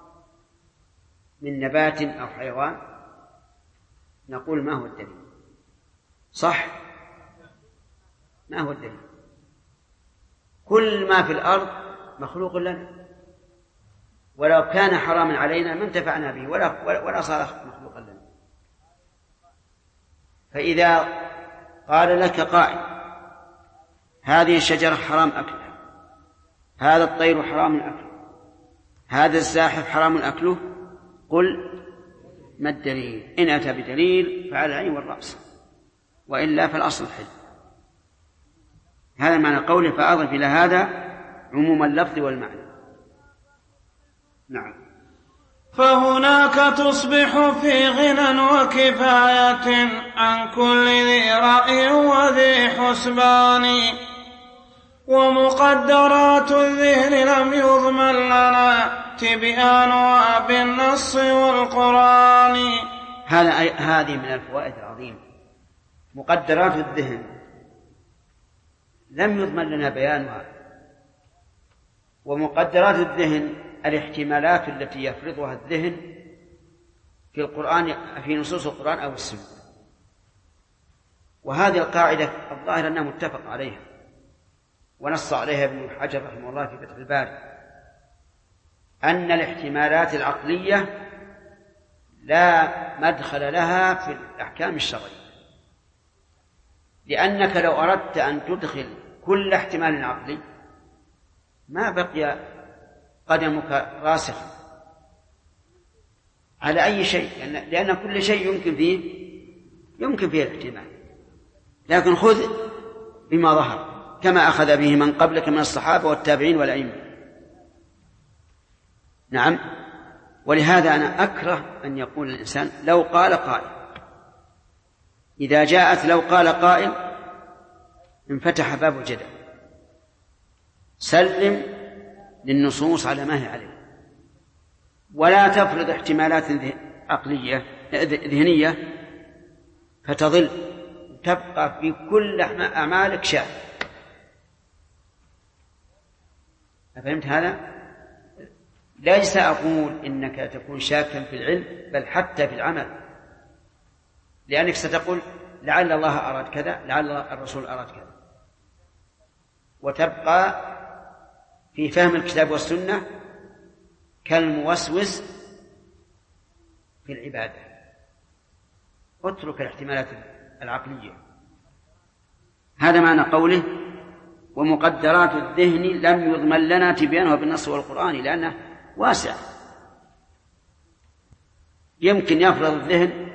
[SPEAKER 2] من نبات أو حيوان نقول ما هو الدليل؟ صح؟ ما هو الدليل؟ كل ما في الأرض مخلوق لنا، ولو كان حراما علينا ما انتفعنا به ولا صار مخلوقا لنا. فإذا قال لك قائل هذه الشجرة حرام أكلها، هذا الطير حرام أكله، هذا الزاحف حرام أكله، قل ما الدليل؟ إن أتى بدليل فعلى العين والرأس، وإلا فالأصل الحل. هذا معنى قوله فأضف إلى هذا عموم اللفظ والمعنى. نعم.
[SPEAKER 1] فهناك تصبح في غنى وكفاية عن كل ذي رأي وذي حسبان، ومقدرات الذهن لم يضمن لنا تبيانها بالنص والقرآن.
[SPEAKER 2] هذه من الفوائد العظيمة. مقدرات الذهن لم يضمن لنا بيانها، ومقدرات الذهن الاحتمالات التي يفرضها الذهن في القرآن، في نصوص القرآن أو السنة. وهذه القاعدة الظاهر أنها متفق عليها، ونص عليها ابن حجر رحمه الله في فتح الباري، أن الاحتمالات العقلية لا مدخل لها في الأحكام الشرعية، لأنك لو أردت أن تدخل كل احتمال عقلي ما بقي قدمك راسخ على أي شيء، لأن كل شيء يمكن فيه الاحتمال، لكن خذ بما ظهر كما أخذ به من قبلك من الصحابة والتابعين والأئمة. نعم. ولهذا أنا أكره أن يقول الإنسان لو قال قائل. إذا جاءت لو قال قائل انفتح باب الجدل. سلم للنصوص على ما هي عليه، ولا تفرض احتمالات عقلية ذهنية فتضل تبقى في كل أعمالك شاك. أفهمت هذا؟ ليس أقول إنك تكون شاكا في العلم، بل حتى في العمل، لأنك ستقول لعل الله أراد كذا، لعل الرسول أراد كذا، وتبقى في فهم الكتاب والسنة كالموسوس في العبادة. اترك الاحتمالات العقلية. هذا معنى قوله ومقدرات الذهن لم يضمن لنا تبيانها بالنص والقرآن، لأنه واسع، يمكن يفرض الذهن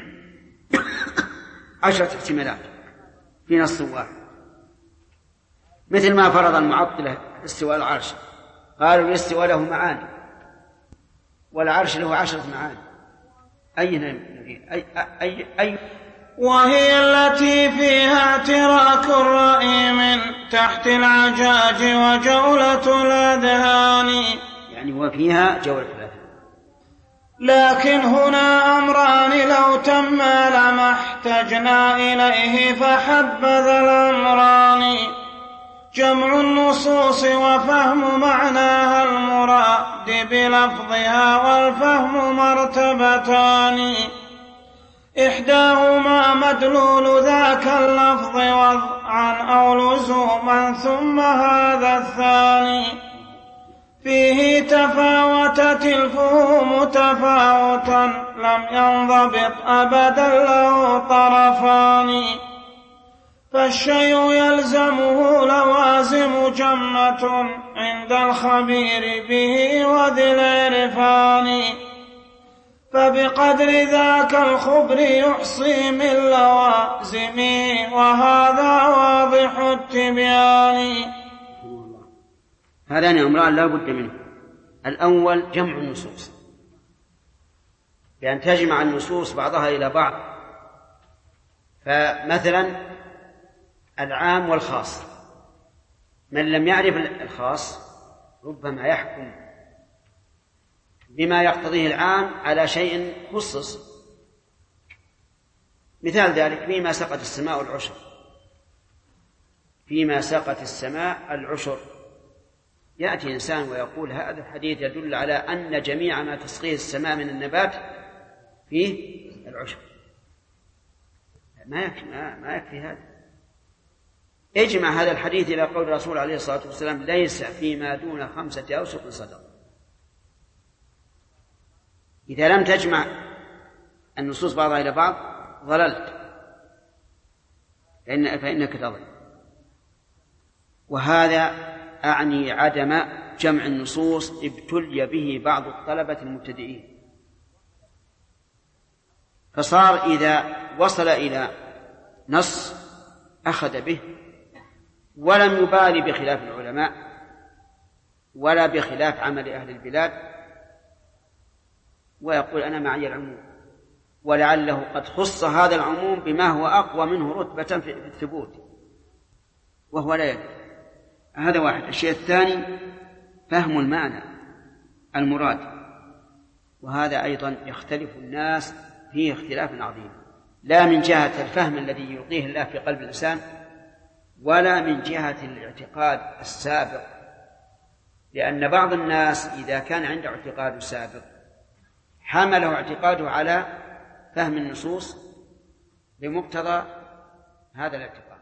[SPEAKER 2] 10 احتمالات في نص واحد، مثل ما فرض المعطلة استواء العرش، قالوا الاستواء له معاني والعرش له 10 معاني. أي
[SPEAKER 1] وهي التي فيها تراك الرأي من تحت العجاج وجولة الأذهان،
[SPEAKER 2] يعني وفيها جولة الأذهان.
[SPEAKER 1] لكن هنا أمران لو تما لما احتجنا إليه فحبذا الأمران، جمع النصوص وفهم معناها المراد بلفظها، والفهم مرتبتان، إحداهما مدلول ذاك اللفظ وضعا أو لزوما، ثم هذا الثاني فيه تفاوتت الفهوم تفاوتا لم ينضبط أبدا له طرفان، فالشيء يلزمه لوازم جمة عند الخبير به وذي العرفان، فبقدر ذاك الخبر يحصي من لوازمه، وهذا واضح التبيان.
[SPEAKER 2] هذان أمران لا بد منه. الأول جمع النصوص، بأن تجمع النصوص بعضها إلى بعض. فمثلا العام والخاص، من لم يعرف الخاص ربما يحكم بما يقتضيه العام على شيء خصص. مثال ذلك فيما سقت السماء العشر، فيما سقت السماء العشر، يأتي إنسان ويقول هذا الحديث يدل على أن جميع ما تسقيه السماء من النبات فيه العشر. ما يكفي هذا. اجمع هذا الحديث إلى قول الرسول عليه الصلاة والسلام ليس فيما دون 5 أوسق صدقة. إذا لم تجمع النصوص بعضها إلى بعض ضللت، فإنك تضل. وهذا أعني عدم جمع النصوص ابتلي به بعض الطلبة المبتدئين، فصار إذا وصل إلى نص أخذ به ولم يبالي بخلاف العلماء ولا بخلاف عمل أهل البلاد، ويقول أنا معي العموم، ولعله قد خص هذا العموم بما هو أقوى منه رتبة في الثبوت وهو لا يدري. هذا واحد. الشيء الثاني فهم المعنى المراد، وهذا أيضا يختلف الناس فيه اختلاف عظيم، لا من جهة الفهم الذي يلقيه الله في قلب الإنسان ولا من جهة الاعتقاد السابق، لأن بعض الناس إذا كان عنده اعتقاد سابق حمله اعتقاده على فهم النصوص بمقتضى هذا الاعتقاد.